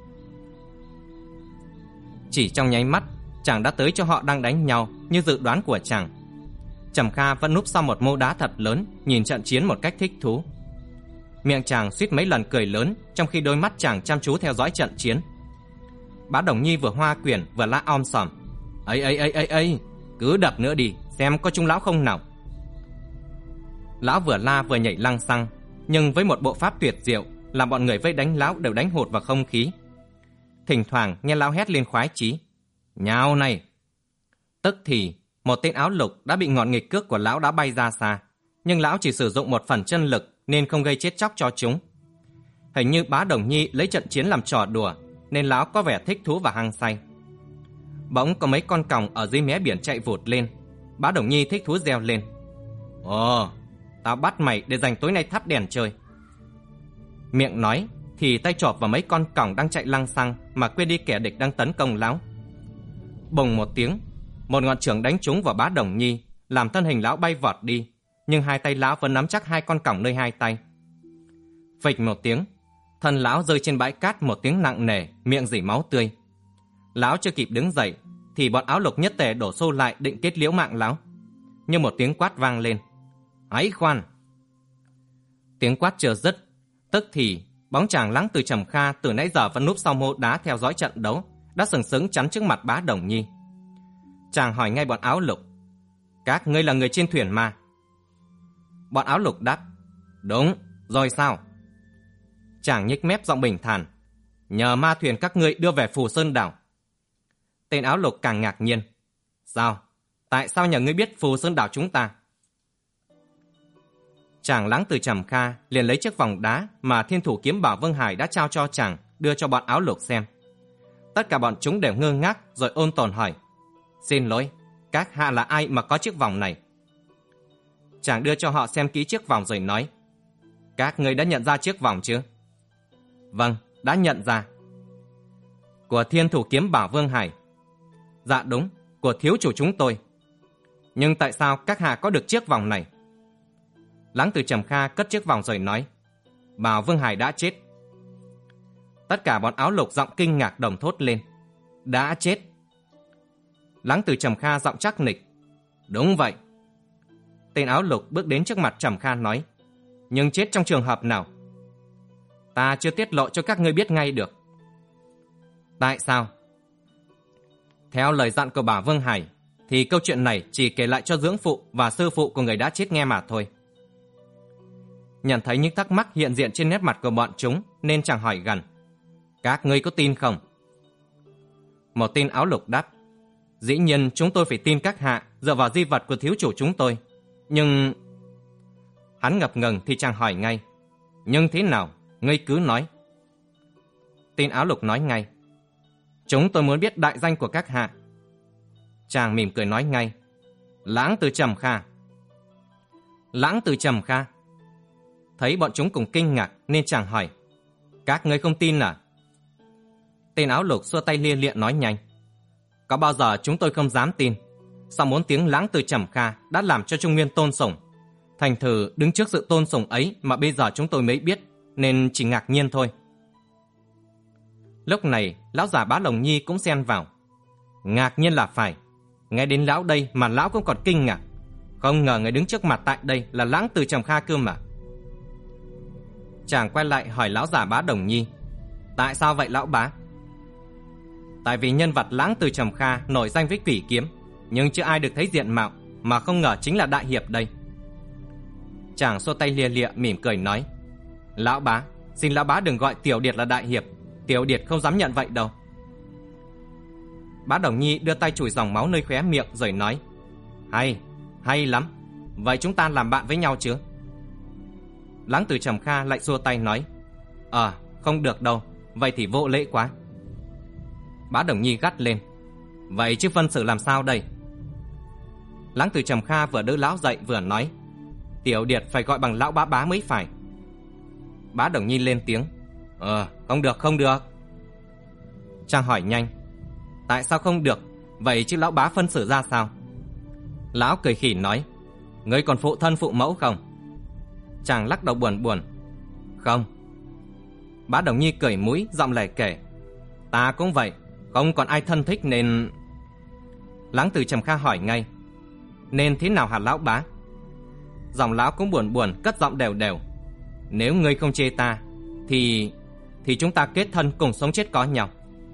Chỉ trong nháy mắt, chàng đã tới chỗ họ đang đánh nhau như dự đoán của chàng. Trầm Kha vẫn núp sau một mô đá thật lớn, nhìn trận chiến một cách thích thú. Miệng chàng suýt mấy lần cười lớn, trong khi đôi mắt chàng chăm chú theo dõi trận chiến. Bá Đồng Nhi vừa hoa quyền vừa la om sòm: ấy ấy ấy ấy ấy, cứ đập nữa đi, xem có trúng lão không nào. Lão vừa la vừa nhảy lăng xăng, nhưng với một bộ pháp tuyệt diệu làm bọn người vây đánh lão đều đánh hụt vào không khí. Thỉnh thoảng nghe lão hét lên khoái chí: Nhào này! Tức thì một tên áo lục đã bị ngọn nghịch cước của lão đã bay ra xa, nhưng lão chỉ sử dụng một phần chân lực nên không gây chết chóc cho chúng. Hình như Bá Đồng Nhi lấy trận chiến làm trò đùa, nên lão có vẻ thích thú và hăng say. Bỗng có mấy con còng ở dưới mé biển chạy vụt lên. Bá Đồng Nhi thích thú reo lên: Ồ, tao bắt mày để dành tối nay thắp đèn chơi. Miệng nói thì tay chộp vào mấy con còng đang chạy lăng xăng mà quên đi kẻ địch đang tấn công lão. Bùng một tiếng, một ngọn chưởng đánh trúng vào Bá Đồng Nhi, làm thân hình lão bay vọt đi, nhưng hai tay lão vẫn nắm chắc hai con còng nơi hai tay. Phịch một tiếng, thân lão rơi trên bãi cát một tiếng nặng nề, miệng rỉ máu tươi. Lão chưa kịp đứng dậy thì bọn áo lục nhất tề đổ xô lại định kết liễu mạng lão. Nhưng một tiếng quát vang lên: Hãy khoan! Tiếng quát chưa dứt, tức thì bóng Tràng Lãng từ Trầm Kha từ nãy giờ vẫn núp sau mô đá theo dõi trận đấu đã sừng sững chắn trước mặt Bá Đồng Nhi. Chàng hỏi ngay bọn áo lục: Các ngươi là người trên thuyền ma? Bọn áo lục đáp: Đúng, rồi sao? Chàng nhếch mép giọng bình thản: Nhờ ma thuyền các ngươi đưa về Phù Sơn đảo. Tên áo lục càng ngạc nhiên: Sao? Tại sao nhờ ngươi biết Phù Sơn đảo chúng ta? Tràng Lãng từ Trầm Kha liền lấy chiếc vòng đá mà Thiên Thủ Kiếm Bảo Vương Hải đã trao cho chàng đưa cho bọn áo lục xem. Tất cả bọn chúng đều ngơ ngác rồi ôn tồn hỏi: Xin lỗi, các hạ là ai mà có chiếc vòng này? Chàng đưa cho họ xem kỹ chiếc vòng rồi nói: Các ngươi đã nhận ra chiếc vòng chứ? Vâng, đã nhận ra. Của Thiên Thủ Kiếm Bảo Vương Hải? Dạ đúng, của thiếu chủ chúng tôi. Nhưng tại sao các hạ có được chiếc vòng này? Lãng từ Trầm Kha cất chiếc vòng rồi nói: Bảo Vương Hải đã chết. Tất cả bọn áo lục giọng kinh ngạc đồng thốt lên: Đã chết? Lãng từ Trầm Kha giọng chắc nịch: Đúng vậy. Tên áo lục bước đến trước mặt Trầm Kha nói: Nhưng chết trong trường hợp nào? Ta chưa tiết lộ cho các ngươi biết ngay được. Tại sao? Theo lời dặn của Bảo Vương Hải thì câu chuyện này chỉ kể lại cho dưỡng phụ và sư phụ của người đã chết nghe mà thôi. Nhận thấy những thắc mắc hiện diện trên nét mặt của bọn chúng nên chàng hỏi gần: Các ngươi có tin không? Một tên áo lục đáp: Dĩ nhiên chúng tôi phải tin các hạ dựa vào di vật của thiếu chủ chúng tôi. Nhưng... Hắn ngập ngừng thì chàng hỏi ngay: Nhưng thế nào? Ngươi cứ nói. Tên áo lục nói ngay: Chúng tôi muốn biết đại danh của các hạ. Chàng mỉm cười nói ngay: Lãng từ Trầm Kha. Lãng từ Trầm Kha? Thấy bọn chúng cùng kinh ngạc nên chàng hỏi: Các ngươi không tin à? Tên áo lục xua tay lia lịa nói nhanh: Có bao giờ chúng tôi không dám tin. Sao muốn tiếng Lãng từ Trầm Kha đã làm cho Trung Nguyên tôn sùng. Thành thử đứng trước sự tôn sùng ấy mà bây giờ chúng tôi mới biết, nên chỉ ngạc nhiên thôi. Lúc này lão già Bá Đồng Nhi cũng xen vào: Ngạc nhiên là phải. Nghe đến lão đây mà lão cũng còn kinh ngạc. Không ngờ người đứng trước mặt tại đây là Lãng từ Trầm Kha cơ mà. Chàng quay lại hỏi lão già Bá Đồng Nhi: Tại sao vậy lão bá? Tại vì nhân vật Lãng từ Trầm Kha nổi danh với quỷ kiếm, nhưng chưa ai được thấy diện mạo, mà không ngờ chính là đại hiệp đây. Chàng xua tay lia lịa mỉm cười nói: Lão bá, xin lão bá đừng gọi Tiểu Điệt là đại hiệp. Tiểu Điệt không dám nhận vậy đâu. Bá Đồng Nhi đưa tay chùi dòng máu nơi khóe miệng rồi nói: Hay, hay lắm. Vậy chúng ta làm bạn với nhau chứ? Lãng Tử Trầm Kha lại xua tay nói: Ờ, không được đâu, vậy thì vô lễ quá. Bá Đồng Nhi gắt lên: Vậy chứ phân xử làm sao đây? Lãng Tử Trầm Kha vừa đỡ lão dậy vừa nói: Tiểu Điệt phải gọi bằng lão bá bá mới phải. Bá Đồng Nhi lên tiếng: Ờ, không được, không được. Chàng hỏi nhanh: Tại sao không được? Vậy chứ lão bá phân xử ra sao? Lão cười khỉ nói: Ngươi còn phụ thân phụ mẫu không? Chàng lắc đầu buồn buồn: Không. Bá Đồng Nhi cười mũi giọng lẻ kể: Ta cũng vậy, không còn ai thân thích nên... Lãng Tử Trầm Kha hỏi ngay: Nên thế nào hả lão bá? Giọng lão cũng buồn buồn cất giọng đều đều: Nếu ngươi không chê ta Thì... Thì chúng ta kết thân cùng sống chết có nhau.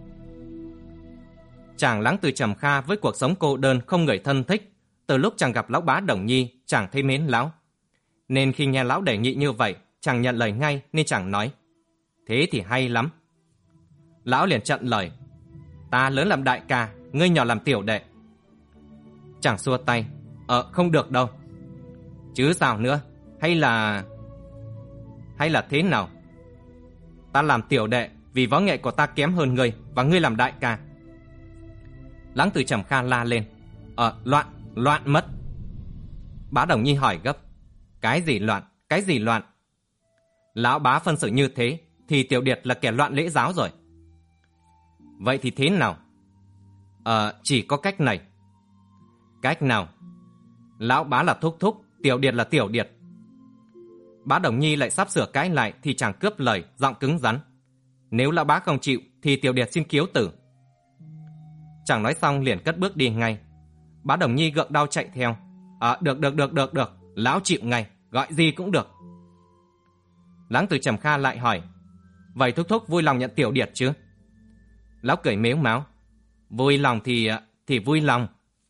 Chàng Lãng Tử Trầm Kha với cuộc sống cô đơn không người thân thích, từ lúc chàng gặp lão Bá Đồng Nhi chàng thấy mến lão. Nên khi nghe lão đề nghị như vậy, chàng nhận lời ngay nên chàng nói: Thế thì hay lắm. Lão liền chặn lời: Ta lớn làm đại ca, ngươi nhỏ làm tiểu đệ. Chàng xua tay: Ờ, không được đâu. Chứ sao nữa? Hay là... Hay là thế nào? Ta làm tiểu đệ vì võ nghệ của ta kém hơn ngươi, và ngươi làm đại ca. Lãng Tử Trầm Kha la lên: Ờ, loạn, loạn mất. Bá Đồng Nhi hỏi gấp: Cái gì loạn, cái gì loạn? Lão bá phân xử như thế thì Tiểu Điệt là kẻ loạn lễ giáo rồi. Vậy thì thế nào? Ờ, chỉ có cách này. Cách nào? Lão bá là thúc thúc, Tiểu Điệt là tiểu điệt. Bá Đồng Nhi lại sắp sửa cãi lại thì chàng cướp lời, giọng cứng rắn: Nếu lão bá không chịu thì Tiểu Điệt xin kiếu tử. Chàng nói xong liền cất bước đi ngay. Bá Đồng Nhi gượng đau chạy theo: À, được được được được được, lão chịu ngay, gọi gì cũng được. Lãng Tử Trầm Kha lại hỏi: Vậy thúc thúc vui lòng nhận Tiểu Điệt chứ? Lão cười mếu máo: Vui lòng thì thì vui lòng.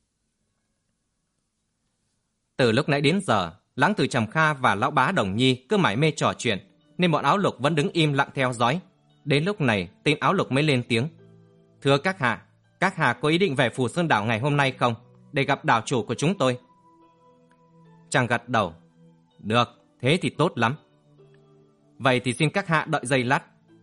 Từ lúc nãy đến giờ, Lãng Tử Trầm Kha và lão Bá Đồng Nhi cứ mải mê trò chuyện, nên bọn áo lục vẫn đứng im lặng theo dõi. Đến lúc này, tên áo lục mới lên tiếng: Thưa các hạ, các hạ có ý định về Phù Sơn Đảo ngày hôm nay không, để gặp đảo chủ của chúng tôi? Chàng gật đầu: Được, thế thì tốt lắm. Vậy thì xin các hạ đợi giây lát.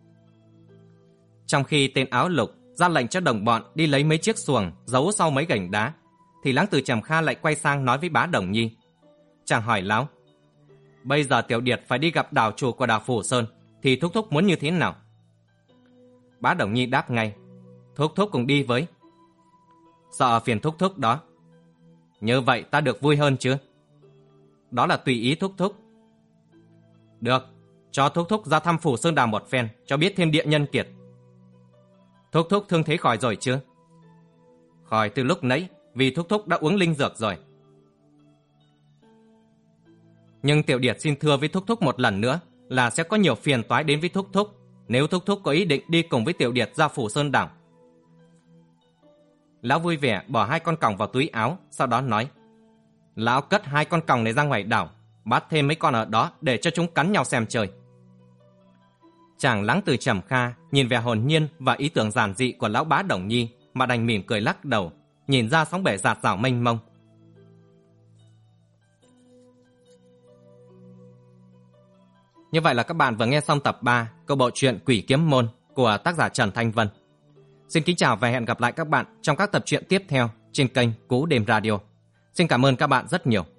Trong khi tên áo lục ra lệnh cho đồng bọn đi lấy mấy chiếc xuồng giấu sau mấy gành đá, thì Lãng Tử Trầm Kha lại quay sang nói với Bá Đồng Nhi. Chàng hỏi lão: Bây giờ Tiểu Điệt phải đi gặp đảo chủ của đảo Phù Sơn, thì thúc thúc muốn như thế nào? Bá Đồng Nhi đáp ngay: Thúc thúc cùng đi với. Sợ phiền thúc thúc đó. Như vậy ta được vui hơn chứ? Đó là tùy ý thúc thúc. Được, cho thúc thúc ra thăm Phù Sơn Đảo một phen, cho biết thêm địa nhân kiệt. Thúc thúc thương thế khỏi rồi chưa? Khỏi từ lúc nãy, vì thúc thúc đã uống linh dược rồi. Nhưng Tiểu Điệt xin thưa với thúc thúc một lần nữa là sẽ có nhiều phiền toái đến với thúc thúc nếu thúc thúc có ý định đi cùng với Tiểu Điệt ra Phù Sơn Đảo. Lão vui vẻ bỏ hai con còng vào túi áo, sau đó nói: Lão cất hai con còng này ra ngoài đảo, bắt thêm mấy con ở đó để cho chúng cắn nhau xem chơi. Chàng Lãng Tử Trầm Kha nhìn vẻ hồn nhiên và ý tưởng giản dị của lão Bá Đồng Nhi mà đành mỉm cười lắc đầu, nhìn ra sóng bể dạt dào mênh mông. Như vậy là các bạn vừa nghe xong tập ba câu bộ truyện Quỷ Kiếm Môn của tác giả Trần Thanh Vân. Xin kính chào và hẹn gặp lại các bạn trong các tập truyện tiếp theo trên kênh Cú Đêm Radio. Xin cảm ơn các bạn rất nhiều.